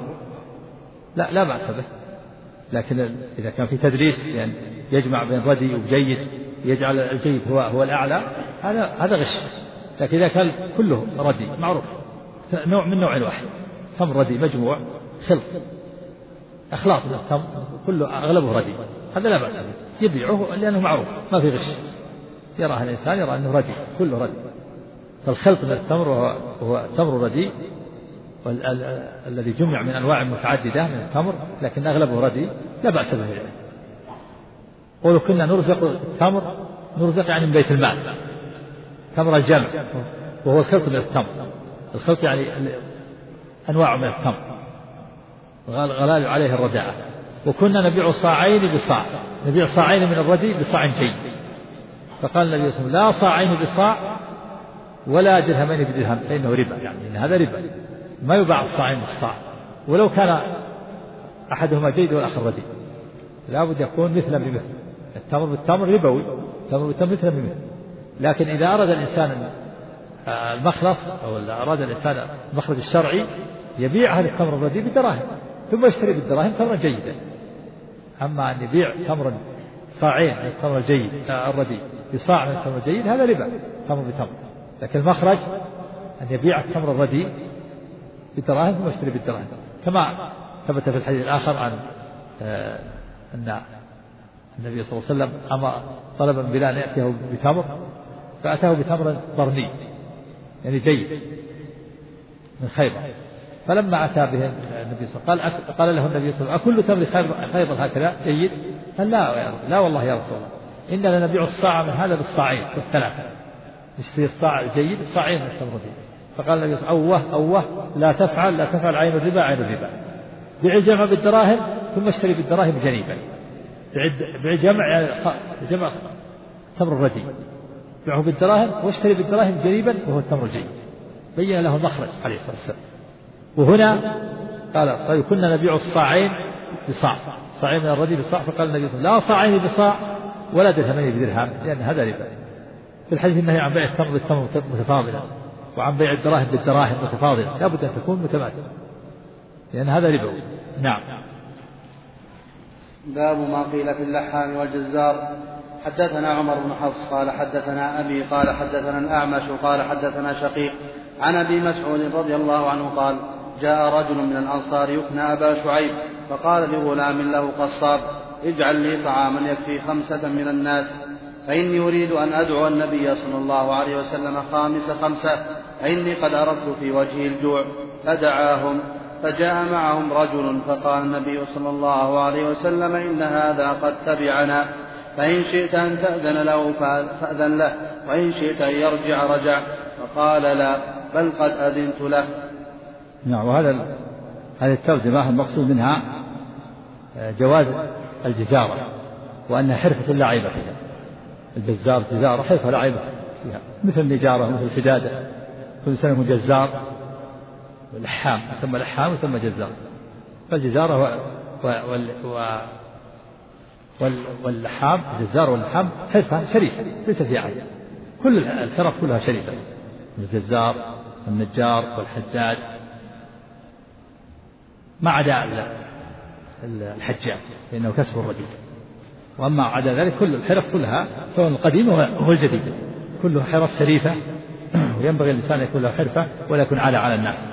لا بأس به، لكن إذا كان في تدريس يعني يجمع بين رديء وجيد يجعل الجيد هو الأعلى، هذا غش. لكن إذا كان كله رديء معروف نوع من نوع واحد، تمر رديء مجموع خلط أخلاط من التمر كله أغلبه رديء، هذا لا بأس به، يبيعه لأنه معروف ما في غش، يراه الإنسان يرى أنه رديء كله رديء. فالخلط من التمر وهو تمر رديء الذي جمع من أنواع متعددة من التمر لكن أغلبه رديء لا بأس به. قولوا كنا نرزق التمر، نرزق يعني من بيت المال، تمر الجمع وهو الخلط من التمر، الخلط يعني أنواع من التمر غلال عليه الرداءة. وكنا نبيع صاعين بصاع، نبيع صاعين من الرديء بصاع جيد، فقال النبي صلى الله عليه وسلم لا صاعين بصاع ولا درهمين بدرهم، فإنه ربا، يعني إن هذا ربا، ما يباع الصاعين بالصاع ولو كان أحدهما جيد والآخر رديء، لا بد يكون مثلا بمثل، التمر بالتمر ربوي، التمر بالتمر مثلا بمثل. لكن إذا أراد الإنسان المخلص أو أراد الإنسان المخرج الشرعي يبيع هذا التمر الرديء بدراهم ثم يشتري بالدراهم تمرا جيدا. أما أن يبيع تمرا صاعين من التمر الجيد الرديء بصاع من التمر الجيد هذا ربا، تمر بتمر. لكن المخرج أن يبيع التمر الرديء بدراهم ثم يشتري بالدراهم، كما ثبت في الحديث الآخر عن أن النبي صلى الله عليه وسلم أمر طلب من بلال يأتيه بتمر فأتاه بتمر ضرني يعني جيد من خيبر، فلما أتى به النبي صلى الله عليه وسلم قال له النبي صلى الله عليه وسلم أكل تمر خيبر هكذا جيد؟ قال لا والله يا رسول الله، إننا نبيع الصاع من هذا بالصاعين بالثلاثة، نشتري الصاع الجيد صاعين من التمر الرديء. فقال النبي صلى الله عليه وسلم أوه لا تفعل عين الربا عين الربا، بيع الجمع بالدراهم ثم اشتري بالدراهم جنيبا، بيع جمع تمر الرديء بيعه بالدراهم واشتري بالدراهم جنيبا وهو التمر الجيد، بين له المخرج عليه الصلاة والسلام. وهنا قال كنا نبيع الصاعين بصاع، صاعين من الرديء بصاع، فقال النبي صلى الله عليه وسلم لا صاعين بصاع ولا درهمين بدرهم، لأن هذا ربا. في الحديث النهي عن بيع التمر بالتمر متفاضلا، وعن بيع الدراهم بالدراهم متفاضلا، لا بد أن تكون متماثلة، لأن هذا ربا. نعم. باب ما قيل في اللحام والجزار. حدثنا عمر بن حفص قال حدثنا أبي قال حدثنا الأعمش قال حدثنا شقيق عن أبي مسعود رضي الله عنه قال جاء رجل من الأنصار يكنى أبا شعيب فقال لغلام له قصاب اجعل لي طعاما يكفي 5 من الناس، فإني أريد أن أدعو النبي صلى الله عليه وسلم 5 فإني قد أردت في وجهه الجوع. فدعاهم فجاء معهم رجل فقال النبي صلى الله عليه وسلم إن هذا قد تبعنا، فإن شئت أن تأذن له فأذن له، وإن شئت أن يرجع رجع. فقال لا بل قد أذنت له. نعم. وهذا هذه الترجمة المقصود منها جواز الجزارة، وأنها حرفة لا عيب فيها. الجزار جزارة حرفة لا عيب فيها، مثل النجارة مثل الحدادة، كل سنة جزار، واللحام يسمى لحام ويسمى جزار. فالجزارة واللحام، الجزار واللحام حرفة شريفة ليس فيها عيب، كل الحرف كلها شريفة، الجزار والنجار والحداد ما عدا الحجاج لأنه كسب الرجل. وأما عدا ذلك كل الحرف كلها سواء القديمة والجديدة كلها حرف شريفة، وينبغي الإنسان أن يكون له حرفة ولا يكون على الناس.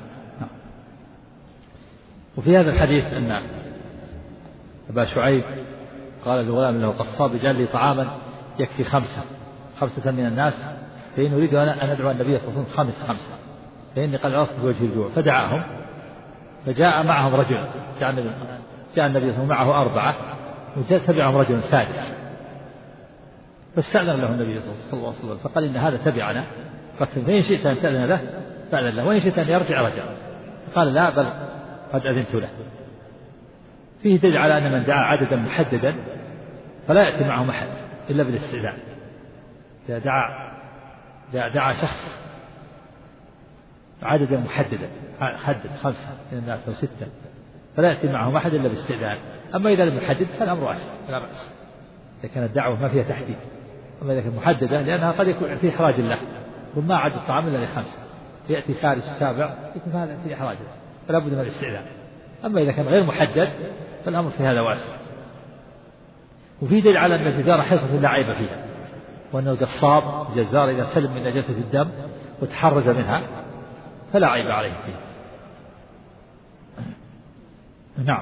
وفي هذا الحديث أن أبا شعيب قال لغلام له قصاب اجعل لي طعاما يكفي 5 من الناس، فإن أريد أن أدعو النبي صلى الله عليه وسلم 5 فإني قد أردت بوجه الجوع. فدعاهم فجاء معهم رجل، جاء النبي صلى الله عليه وسلم معه 4 وتبعهم رجل سادس، فاستأذن له النبي صلى الله عليه وسلم فقال إن هذا تبعنا، فإن شئت أن تأذن له فأذن له، وإن شئت أن يرجع رجع. قال لا بل قد أذنت له. فيه دليل على أن من دعا عددا محددا فلا يأتي معه أحد إلا بالاستئذان. إذا دعا شخص عددا محددا حدد 5 من الناس أو 6 فلا يأتي معه أحد إلا بالاستئذان. أما إذا لم يحدد فالأمر واسع لا بأس إذا كانت الدعوة ما فيها تحديد. أما إذا كانت محددة لأنها قد يكون في إحراج له وما عد الطعام إلا ل5 يأتي 6 7 يكون هذا في إحراج له فلا بد من الاستئذان. أما إذا كان غير محدد فالأمر في هذا واسع. وفي دليل على أن الجزارة حرفة لا عيب فيها، وأنه قصاب جزار إذا سلم من نجاسة الدم وتحرز منها فلا عيب عليه فيه. نعم.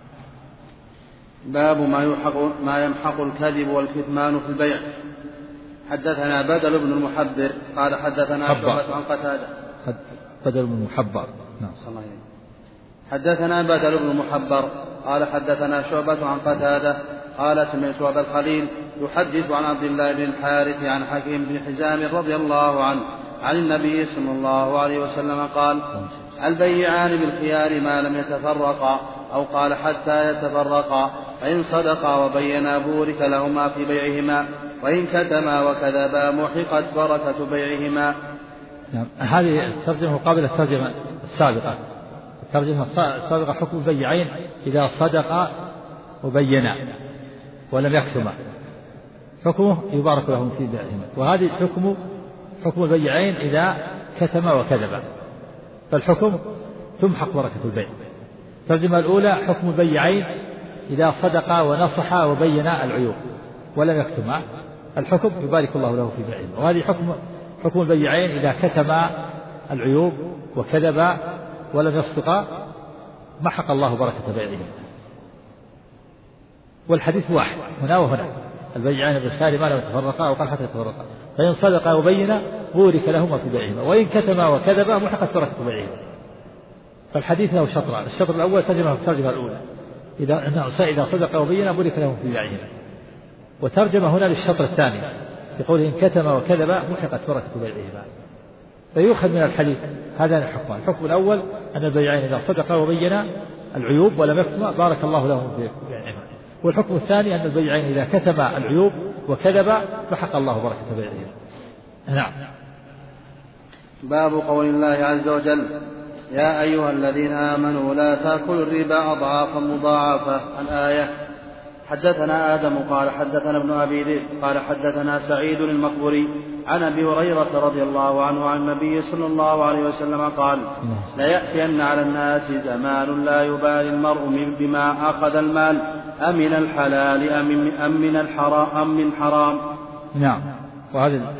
باب ما يمحق الكذب والكتمان في البيع. حدثنا بدل بن المحبر قال حدثنا شعبة عن قتادة. بدل بن المحبر. نعم. حدثنا بدل بن المحبر قال حدثنا شعبة عن قتادة قال سمعت أبا الخليل يحدث عن عبد الله بن الحارث عن حكيم بن حزام رضي الله عنه عن النبي صلى الله عليه وسلم قال البيعان بالخيار ما لم يتفرقا، أو قال حتى يتفرقا، فإن صدقا وبينا بورك لهما في بيعهما، وإن كتما وكذبا محقت بركة بيعهما. نعم. هذه الترجمة مقابل الترجمة السابقة. الترجمة السابقة حكم البيعين إذا صدقا وبينا ولم يكتما حكمه يبارك لهم في بيعهما، وهذه حكم البيعين إذا كتما وكذبا، فالحكم تمحق بركة البيع. الترجمة الأولى حكم البيعين إذا صدقا ونصحا وبينا العيوب ولم يكتما الحكم يبارك الله له في بيعهما. وهذه حكم البيعين إذا كتما العيوب وكذبا ولم يصدقا محق الله بركة بيعهما. والحديث واحد هنا وهنا، البيعان بالخيار ما لم يتفرقا أو قال حتى يتفرقا، فإن صدقا وبينا بورك لهما في بيعهما، وإن كتما وكذبا محقت بركة بيعهما. فالحديث له شطران، الشطر الأول ترجمة في الترجمة الأولى إذا صدقا وبينا بورك لهم في بيعهما، وترجمة هنا للشطر الثاني يقول إن كتما وكذبا محقت بركة بيعهما. فيؤخذ من الحديث هذان الحكمان. الحكم الأول أن البيعين إذا صدقا وبينا العيوب ولم يكتما بارك الله لهم في بيعهما، والحكم الثاني أن البيعين إذا كتما العيوب وكذبا محق الله بركة بيعهما. نعم. باب قول الله عز وجل يا أيها الذين آمنوا لا تأكلوا الربا أضعافا مضاعفة. الآية. حدثنا آدم قال حدثنا ابن أبي ذئب قال حدثنا سعيد المقبري عن أبي هريرة رضي الله عنه عن النبي صلى الله عليه وسلم قال ليأتين على الناس زمان لا يبالي المرء بما أخذ المال أمن الحلال أم من الحرام أم من حرام. نعم. وهذه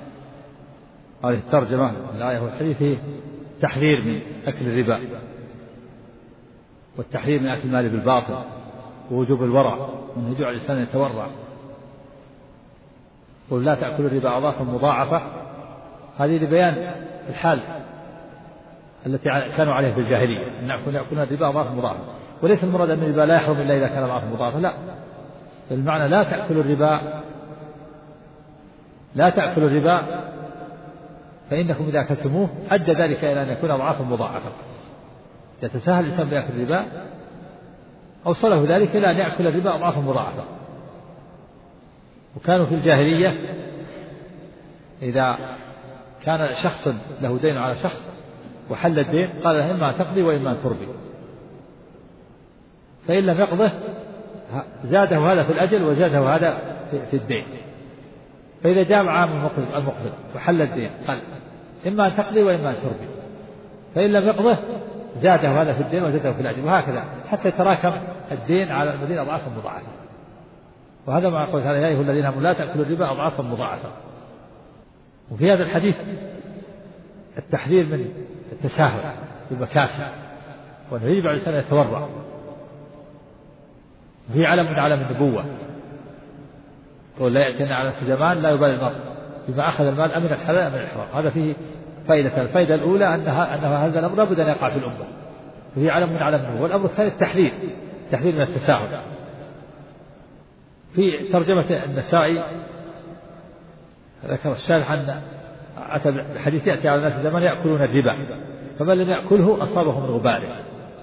الترجمة الآية والحديث فيه تحذير من أكل الربا والتحذير من أكل المال بالباطل ووجوب الورع وأن يجعل الإنسان يتورع. قل لا تأكلوا الربا أضعافا مضاعفة، هذه لبيان الحال التي كانوا عليه في الجاهلية أن يأكلون الربا أضعافا مضاعفة، وليس المراد أن الربا لا يحرم إلا إذا كان أضعافا مضاعفة، لا، المعنى لا تأكلوا الربا فإنكم إذا أكلتموه أدى ذلك إلى أن يكون أضعافا مضاعفة. يتساهل الإنسان بأكل الربا أوصله ذلك إلى أن يأكل الربا أضعافا مضاعفة. وكانوا في الجاهلية إذا كان شخص له دين على شخص وحل الدين قال له إما تقضي وإما تربي، فإن لم يقضه زاده هذا في الأجل وزاده هذا في الدين. فإذا جاء عام المقبض وحل الدين قال إما أن تقضي وإما أن تربي، فإن لم يقضه زاده هذا في الدين وزاده في الأجل، وهكذا حتى يتراكم الدين على المدين أضعافا مضاعفة. وهذا ما قلت يا أيها الذين آمنوا لا تأكلوا الربا أضعافا مضاعفة. وفي هذا الحديث التحذير من التساهل بالمكاسب وأنه يجب على الإنسان يتورع. وفي علم من علم النبوة قول لا يأتينا على زمان لا يبالي المرء بما أخذ المال أمن الحلال أمن الحرام. هذا فيه فائدة. الفائدة الأولى أن هذا الأمر لابد أن يقع في الأمة، وفي علم من علم النبوة. والأمر الثاني التحذير من التساهل. في ترجمة النسائي ذكر الشارح أن أتى بحديث يأتي على الناس زمان يأكلون الربا فمن لم يأكله أصابه من غباره.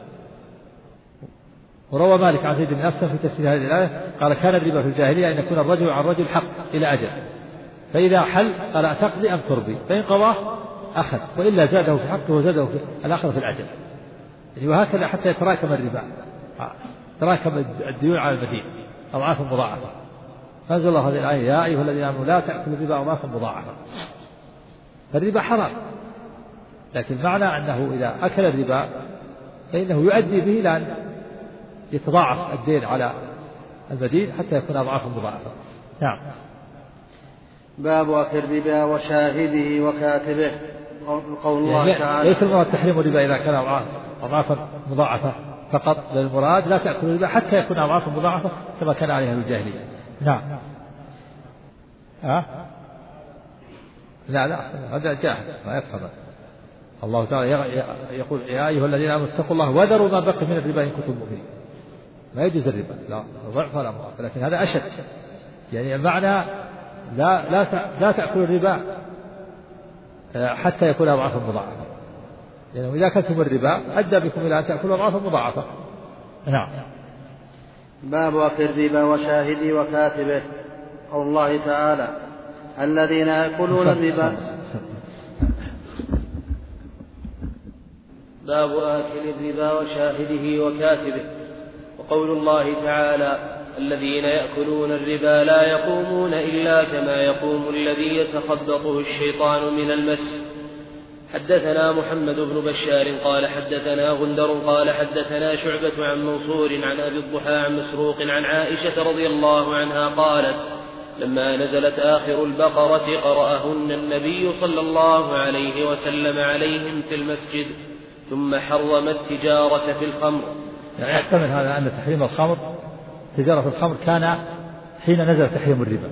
وروى مالك عن زيد بن أسلم في تفسير هذه الآية قال كان الربا في الجاهلية أن يكون الرجل عن رجل حق إلى أجل، فإذا حل قال أتقضي أم تربي، فإن قضاه أخذ وإلا زاده في حقه وزاده في الآخر في الأجل. وهكذا حتى يتراكم الربا، تراكم الديون على المدين أضعافا مضاعفة. فأنزل الله هذه الآية يا أيها الذين آمنوا لا تأكلوا الربا أضعافا مضاعفة. فالربا حرام، لكن معنى أنه إذا أكل الربا فإنه يؤدي به إلى أن يتضاعف الدين على المدين حتى يكون أضعافا مضاعفة. نعم. باب أكل الربا وشاهده وكاتبه. قول الله تعالى ليس المراد تحريم الربا إذا كان أضعافا مضاعفة فقط، للمراد لا تأكل الربا حتى يكون أضعافا مضاعفة كما كان عليها الجاهلية. نعم. لا هذا جاهل ما يفهم. الله تعالى يقول يا أيها الذين آمنوا اتقوا الله وذروا ما بقي من الربا إن كنتم مؤمنين. ما يجوز الربا، لا ضعف ولا مضاعف، لكن هذا أشد. يعني المعنى لا تأكلوا الربا حتى يكون أضعافا مضاعفة، لأنه إذا أكلتم الربا أدى بكم إلى أن تأكلوا أضعافا مضاعفة. نعم. باب أكل الربا وشاهده وكاتبه. قول الله تعالى الذين يأكلون الربا. باب آكل الربا وشاهده وكاتبه. وقول الله تعالى الذين يأكلون الربا لا يقومون إلا كما يقوم الذي يتخبطه الشيطان من المس. حدثنا محمد بن بشار قال حدثنا غندر قال حدثنا شعبة عن منصور عن أبي الضحى عن مسروق عن عائشة رضي الله عنها قالت لما نزلت آخر البقرة قرأهن النبي صلى الله عليه وسلم عليهم في المسجد ثم حرم التجارة في الخمر. يعني يحتمل هذا أن تحريم الخمر تجارة في الخمر كان حين نزل تحريم الربا.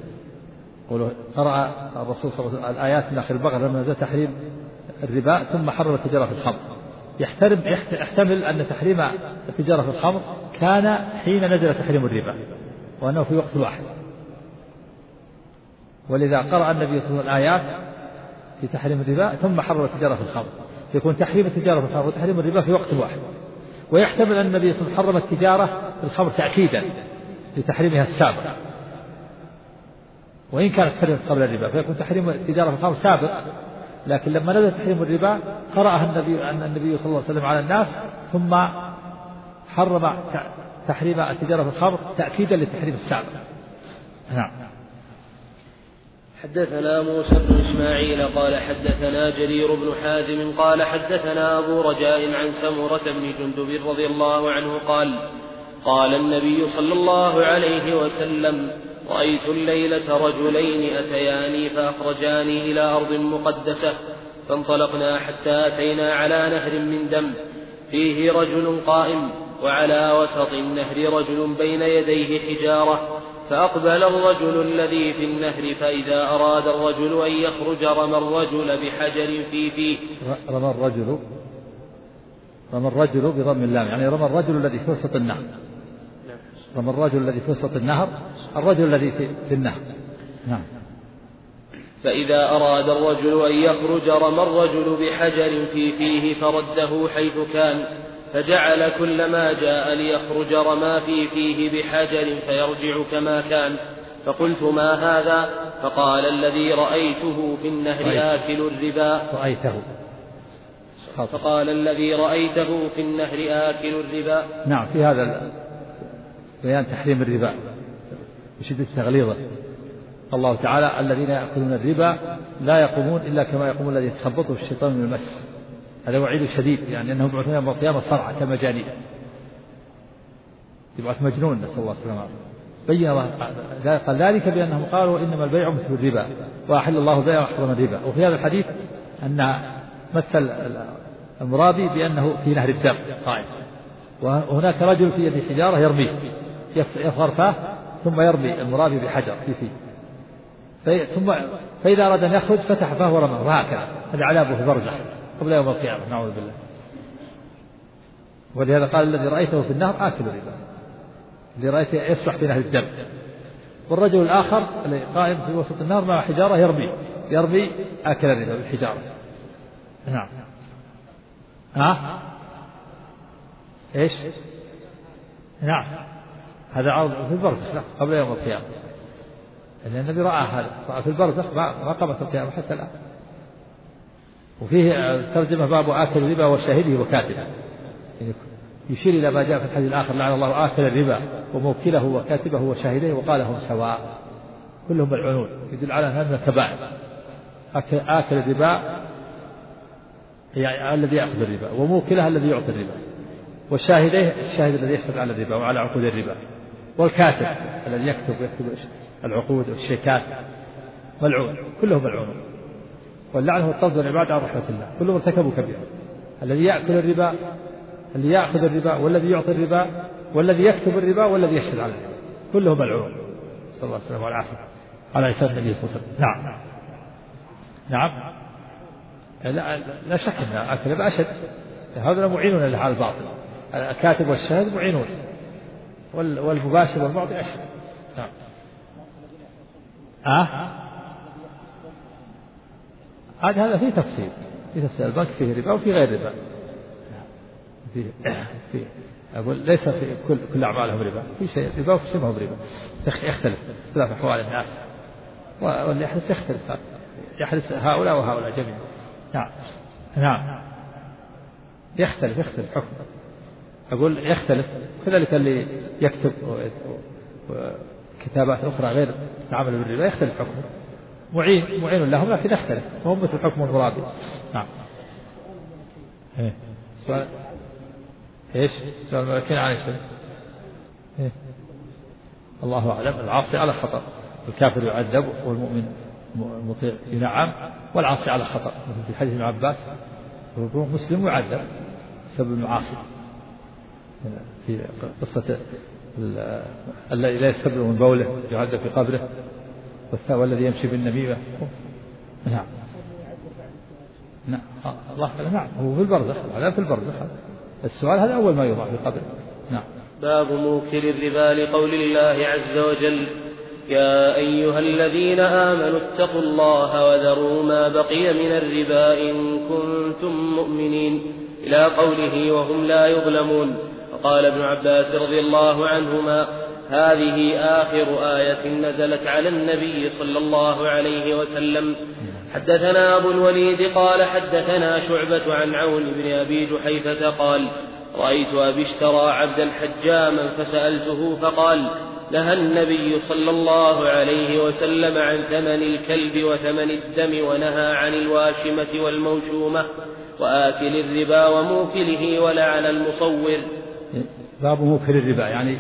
قرأ الرسول صلى الله عليه وسلم الآيات من آخر البقرة لما نزل تحريم الربا ثم حرم التجارة في الخمر. يحتمل أن تحريم التجارة في الخمر كان حين نزل تحريم الربا وأنه في وقت واحد، ولذا قرأ النبي صلى الله عليه وسلم الآيات في تحريم الربا ثم حرم التجارة في الخمر، يكون تحريم التجارة في الخمر وتحريم الربا في وقت واحد. ويحتمل أن النبي صلى الله عليه وسلم حرم التجارة في الخمر تأكيدا لتحريمها السابق، وإن كانت حرمت قبل الربا فيكون تحريم التجارة في الخمر سابق لكن لما نزل تحريم الربا قرأها النبي صلى الله عليه وسلم على الناس، ثم حرم تحريم التجارة في الخمر تأكيدا للتحريم السابق. نعم. حدثنا موسى بن إسماعيل قال حدثنا جرير بن حازم قال حدثنا أبو رجاء عن سمرة بن جندب رضي الله عنه قال النبي صلى الله عليه وسلم: رأيت الليلة رجلين أتياني فأخرجاني إلى أرض مقدسة، فانطلقنا حتى أتينا على نهر من دم فيه رجل قائم، وعلى وسط النهر رجل بين يديه حجارة، فأقبل الرجل الذي في النهر، فإذا أراد الرجل أن يخرج رمى الرجل بحجر في فيه. رمى الرجل بضم اللام، يعني رمى الرجل الذي في وسط النهر. رمى الرجل الذي في وسط النهر، الرجل الذي في النهر. نعم. فإذا أراد الرجل أن يخرج رمى الرجل بحجر في فيه فرده حيث كان، فجعل كلما جاء ليخرج رمى في فيه بحجر فيرجع كما كان. فقلت: ما هذا؟ فقال: الذي رأيته في النهر آكل الربا. فقال: الذي رأيته في النهر آكل الربا. نعم. في هذا بيان تحريم الربا بشدة تغليظه. الله تعالى: الذين يأكلون الربا لا يقومون إلا كما يقوم الذي يتخبطه الشيطان من المس. هذا وعيد شديد، يعني أنهم يبعثون يوم القيامة صرعى كمجانين، يبعث مجنون، نسأل الله السلامة. بين قال ذلك بأنهم قالوا: إنما البيع مثل الربا وأحل الله البيع وحرم الربا. وفي هذا الحديث أن مثل المرابي بأنه في نهر الدم قائم، وهناك رجل في يده حجارة يرميه، يفغر فاه ثم يرمي المرابي بحجر في فيه، فإذا أراد أن يخرج فتح فاه ورماه، وهكذا. هذا عذابه في برزخ قبل يوم القيامة، نعوذ بالله. ولهذا قال: الذي رأيته في النهر آكل الربا، الذي رأيته يسبح في نهر الدم. والرجل الآخر الذي قائم في وسط النهر مع حجارة يرمي آكل الربا بالحجارة. نعم. إيش؟ نعم. هذا عرض في البرزخ قبل يوم القيامة، لأن النبي رأى هذا، رأى في البرزخ ما قامت القيامة حتى الآن. وفيه ترجمة: باب آكل الربا وشاهده وكاتبه، يعني يشير إلى ما جاء في الحديث الآخر: لعن الله آكل الربا وموكله وكاتبه وشاهده وقال هم سواء، كلهم ملعونون. يدل على أنها من الكبائر. آكل الربا يعني الذي يأخذ الربا، وموكله الذي يعطي الربا، وشاهديه الشاهد الذي يشهد على الربا وعلى عقود الربا، والكاتب الذي يكتب العقود والشيكات، ملعون، كلهم ملعونون. واللعن هو الطرد والعباد عن رحمة الله، كلهم ارتكبوا كبيرا. الذي يأكل الربا، الذي يأخذ الربا، والذي يعطي الربا، والذي يكتب الربا، والذي يشهد على الربا، كلهم ملعون. صلى الله عليه وسلم والعافية على لسان النبي صلى الله عليه وسلم. نعم. نعم. لا شك أن أكل الربا أشد، هذا معينون له على الباطل. الكاتب والشاهد معينون، والمباشر والمعطي أشد. نعم. هذا فيه تفصيل، البنك فيه ربا وفي غير ربا. فيه أقول ليس في كل أعمالهم ربا، في شيء ربا وفي شيء ما هو ربا، يختلف اختلاف أحوال الناس، واللي يحدث يختلف، يحدث هؤلاء وهؤلاء جميعا. نعم. يختلف حكم، أقول يختلف. كذلك اللي يكتب كتابات أخرى غير العمل بالربا يختلف حكمه، معين لهم، لكن يختلف، وهم مثل حكم المرابي. نعم. سؤال إيش؟ سؤال الملكين عن شيء. الله أعلم. العاصي على خطأ، الكافر يعذب والمؤمن المطيع ينعم، والعاصي على خطأ، مثل في حديث ابن عباس: مسلم يعذب بسبب المعاصي، في قصة الذي لا يستبرئ من بوله يعذب في قبره، والذي يمشي بالنميمة. نعم. الله تعالى. نعم. هو في البرزخ، العذاب في البرزخ. السؤال هذا أول ما يوضع في قبره. نعم. باب موكل الربا لقول الله عز وجل: يا أيها الذين آمنوا اتقوا الله وذروا ما بقي من الربا إن كنتم مؤمنين، إلى قوله: وهم لا يظلمون. وقال ابن عباس رضي الله عنهما: هذه آخر آية نزلت على النبي صلى الله عليه وسلم، حدثنا أبو الوليد قال حدثنا شعبة عن عون بن أبي جحيفة قال رأيت أبي اشترى عبدا حجاما فسألته فقال نهى النبي صلى الله عليه وسلم عن ثمن الكلب وثمن الدم ونهى عن الواشمة والموشومة وآكل الربا وموكله ولعن المصور. باب موكل الربا يعني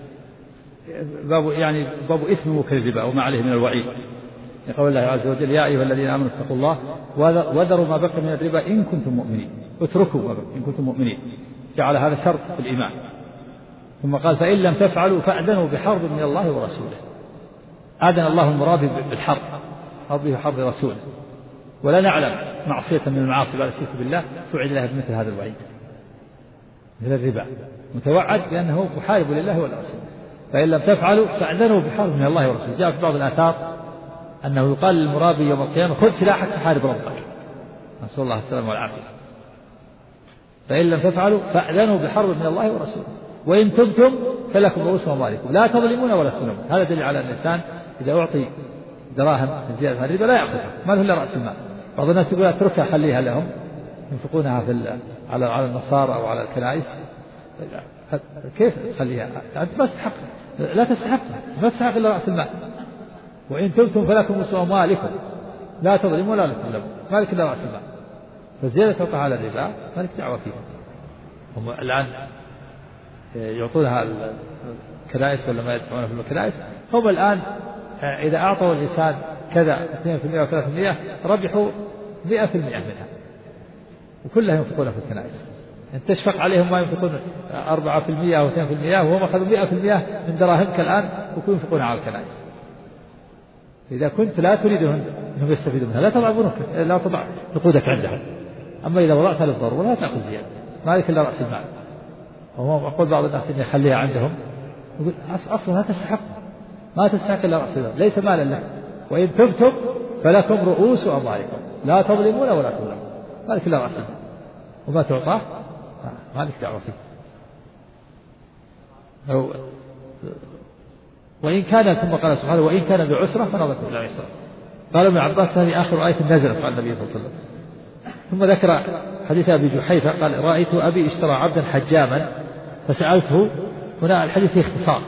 باب إثم موكل الربا وما عليه من الوعيد، يقول الله عز وجل يا أيها الذين آمنوا اتقوا الله وذروا ما بقي من الربا إن كنتم مؤمنين، اتركوا ما بقي إن كنتم مؤمنين، جعل هذا شرط في الإيمان. ثم قال فإن لم تفعلوا فأذنوا بحرب من الله ورسوله. أذن الله المراد بالحرب، حرب رسوله، ولا نعلم معصية من المعاصي بعد الشرك بالله توعد لها بمثل هذا الوعيد مثل الربا، متوعد بأنه محارب لله ولرسوله. فإن لم تفعلوا فأذنوا بحرب من الله ورسوله. جاء في بعض الآثار أنه يقال للمرابي يوم القيامة خذ سلاحك فحارب ربك، نسأل الله السلامة والعافية. فإن لم تفعلوا فأذنوا بحرب من الله ورسوله وإن تبتم فلكم رؤوس أموالكم لا تظلمون ولا تظلمون. هذا دليل على أن الإنسان إذا أعطي دراهم زيادة الربا لا يأخذها، ما له إلا رأس المال. بعض الناس يقول اتركها خليها لهم ينفقونها على النصارى أو على الكنائس. كيف تخليها؟ أنت ما تستحق، لا تستحقها، ما تستحق إلا رأس المال. وإن تبتم فلكم رؤوس أموالكم لا تظلمون ولا تظلمون، ما لك إلا رأس المال. فزيادة توقع على الربا ما لك دعوة فيها. هم الآن يعطونها الكنائس ولا ما يدفعونها في الكنائس، هم الآن إذا أعطوا الإنسان كذا 2% و 3% ربحوا 100% منها، وكلها ينفقونها في الكنائس. أن تشفق عليهم ما ينفقون 4% أو 2%، وهم أخذوا 100% من دراهمك الآن وكلهم ينفقونها على الكنائس. إذا كنت لا تريد أنهم يستفيدوا منها لا تضع نقودك عندهم. أما إذا وضعتها للضرورة لا تأخذ زيادة، ما لك إلا رأس المال. وهو أقول بعض الناس إن يخليها عندهم، يقول أصلا ما تستحق إلا رأس المال، ليس مالا لك. وإن تبتم فلكم رؤوس أموالكم لا تظلمون ولا تظلمون، ما لك إلا رأس المال، وما تعطاه ما لك دعوة فيه. وإن كان ثم قال سبحانه وإن كان بعسرة فنظرة إلى عسرة. قال ابن عباس هذه آخر آية نزلت قال النبي صلى الله عليه وسلم. ثم ذكر حديث أبي جحيفة قال رأيت أبي اشترى عبدا حجاما فسألته. هنا الحديث فيه اختصار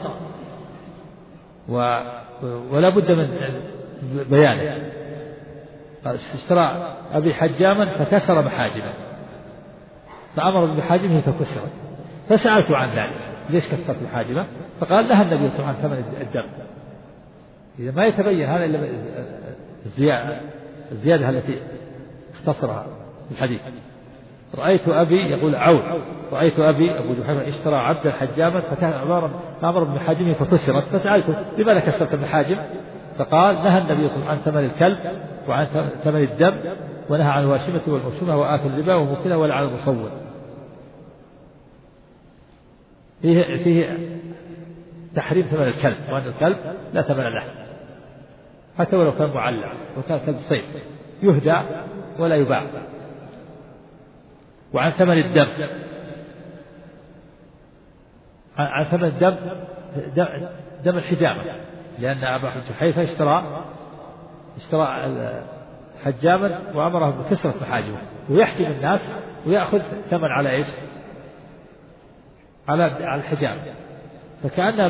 ولا بد من بيانه. قال اشترى أبي حجاما فكسر محاجمه فأمر بمحاجمه فكسرت، فسألت عن ذلك ليش كسرت محاجمه؟ فقال نهى النبي صلى الله عليه وسلم عن ثمن الدم. إذا ما يتبين هذا إلا الزيادة التي اختصرها الحديث. رأيت أبي يقول عون رأيت أبي أبو جحيفة اشترى عبدا حجاما فأمر بمحاجمه فكسرت، فسألته لماذا كسرت المحاجم؟ فقال نهى النبي صلى الله عليه وسلم عن ثمن الكلب وعن ثمن الدم ونهى عن الواشمة والموشومة وآكل الربا وموكله ولعن المصور. فيه تحريم ثمن الكلب، وأن الكلب لا ثمن له حتى ولو كان معلق وكان كلب صيد يهدى ولا يباع. وعن ثمن الدم، عن ثمن الدم دم الحجامة، لأن أبا جحيفة اشترى حجاما وأمره بكسرة محاجمه ويحجم الناس ويأخذ ثمن على إيش؟ على الحجامة. فكأن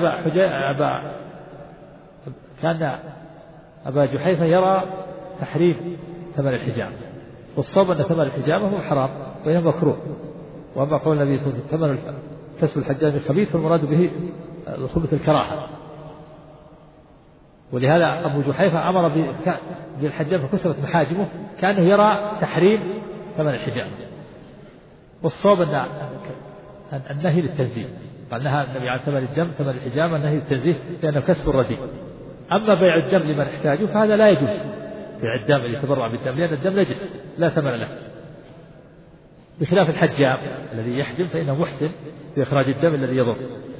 أبا جحيفة يرى تحريم ثمن الحجامة، والصواب أن ثمن الحجامة هو حرام وإنه مكروه. وأما قول النبي صلى الله عليه وسلم ثمن كسب الحجام الخبيث فالمراد به الخبث الكراهة. ولهذا أبو جحيفة أمر بالحجام فكسرت محاجمه كأنه يرى تحريم ثمن الحجامة، والصواب أن النهي للتنزيه. قال نهى النبي عن ثمن الدم ثمن الحجامة النهي للتنزيه لأنه كسب الرديء. أما بيع الدم لمن احتاجه فهذا لا يجوز، بيع الدم اللي يتبرع بالدم، لأن الدم نجس لا ثمن له، بخلاف الحجام الذي يحجم فإنه محسن في إخراج الدم الذي يضر.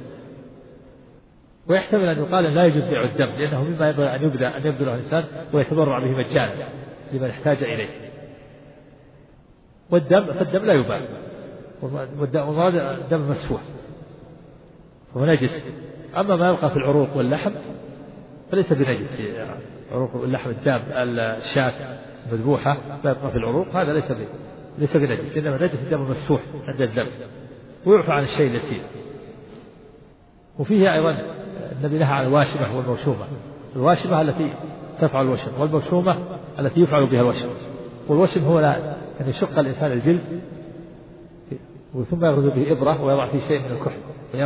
ويحتمل أن يقال لا يجوز بيع الدم لأنه مما ينبغي أن يبذله الإنسان ويتبرع به مجانا لمن احتاج إليه. فالدم لا يباع، والمراد الدم مسفوح فهو نجس. أما ما يبقى في العروق واللحم فليس بنجس في عروق لحم الداب الشاة مذبوحة لا يبقى في العروق، هذا ليس بنجس، إنما نجس الدم المسفوح عند الدم، ويعفى عن الشيء اليسير. وفيه أيضا النبي نهى عن الواشمة والموشومة، الواشمة التي تفعل الوشم، والموشومة التي يفعل بها الوشم. والوشم هو أن يشق الإنسان الجلد ثم يغرز به إبرة ويضع فيه شيء من الكحل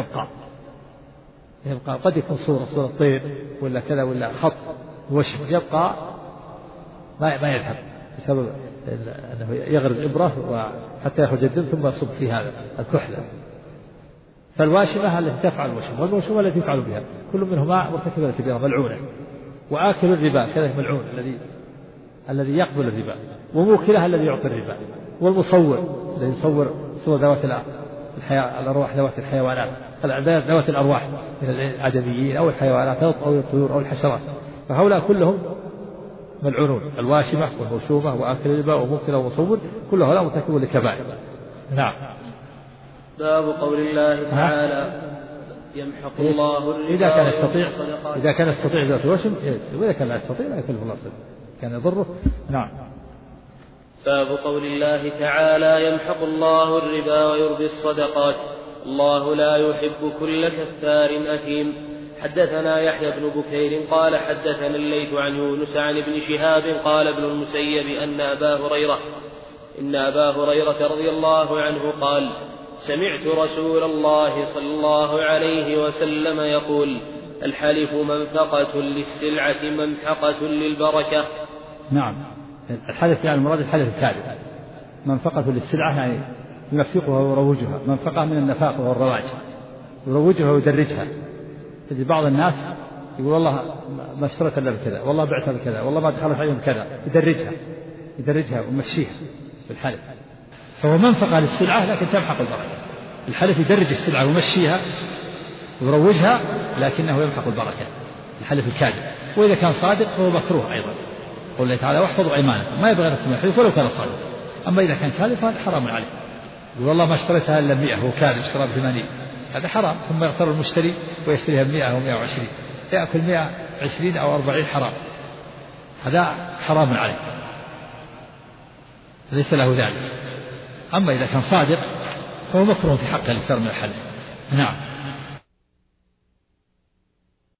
ويبقى قد يكون صورة طير ولا كذا ولا خط وشم، يبقى ما يذهب بسبب أنه يغرز إبرة حتى يخرج الدم ثم يصب في هذا الكحل. فالواشمة التي تفعل الوشم والموشومة التي يفعل بها، كل منهما مرتكبة كبيرة ملعونة. وآكل الربا كذلك ملعون الذي يقبل الربا، وموكله الذي يعطي الربا، والمصور الذي يصور صور ذوات الأرواح، ذوات الحيوانات، ذوات الأرواح من الآدميين أو الحيوانات أو الطيور أو الحشرات، فهؤلاء كلهم ملعونون. الواشمة والموشومة وآكل الربا وموكله ومصور كل هؤلاء مرتكبون لكبائر. نعم. باب قول الله تعالى يمحق الله الربا إذا كان يستطيع ذات الوشم، وإذا كان لا يستطيع لا يكلف الله كان يضره. نعم. باب قول الله تعالى يمحق الله الربا ويربي الصدقات الله لا يحب كل كفار أثيم. حدثنا يحيى بن بكير قال حدثنا الليث عن يونس عن ابن شهاب قال ابن المسيب إن أبا هريرة رضي الله عنه قال سمعت رسول الله صلى الله عليه وسلم يقول الحلف منفقة للسلعة ممحقة للبركة. نعم. الحلف يعني المراد الحلف الكاذب، منفقة للسلعة يعني ينفقها ويروجها، منفقة من النفاق وهو الرواج، يروجها ويدرجها. تجد بعض الناس يقول والله ما اشتريت الا بكذا، والله بعتها بكذا، والله ما دخلت عليهم كذا، يدرجها ويمشيها بالحلف، فهو منفقة للسلعة لكن تمحق البركة. الحلف يدرج السلعة ويمشيها ويروجها لكنه يمحق البركة، الحلف الكاذب. وإذا كان صادق فهو مكروه أيضا، قول الله تعالى واحفظوا أيمانكم، ما يبغى نفسه الحلف ولو كان صادق. أما إذا كان كاذب فهذا حرام عليه، يقول والله ما اشتريتها إلا 100 هو كاذب اشترى ب80، هذا حرام. ثم يغتر المشتري ويشتريها ب100 أو 120، يأكل 120 أو 40 حرام، هذا حرام عليه ليس له ذلك. أما إذا كان صادق فهو مكروه في حقه الأكثر من الحلف. نعم.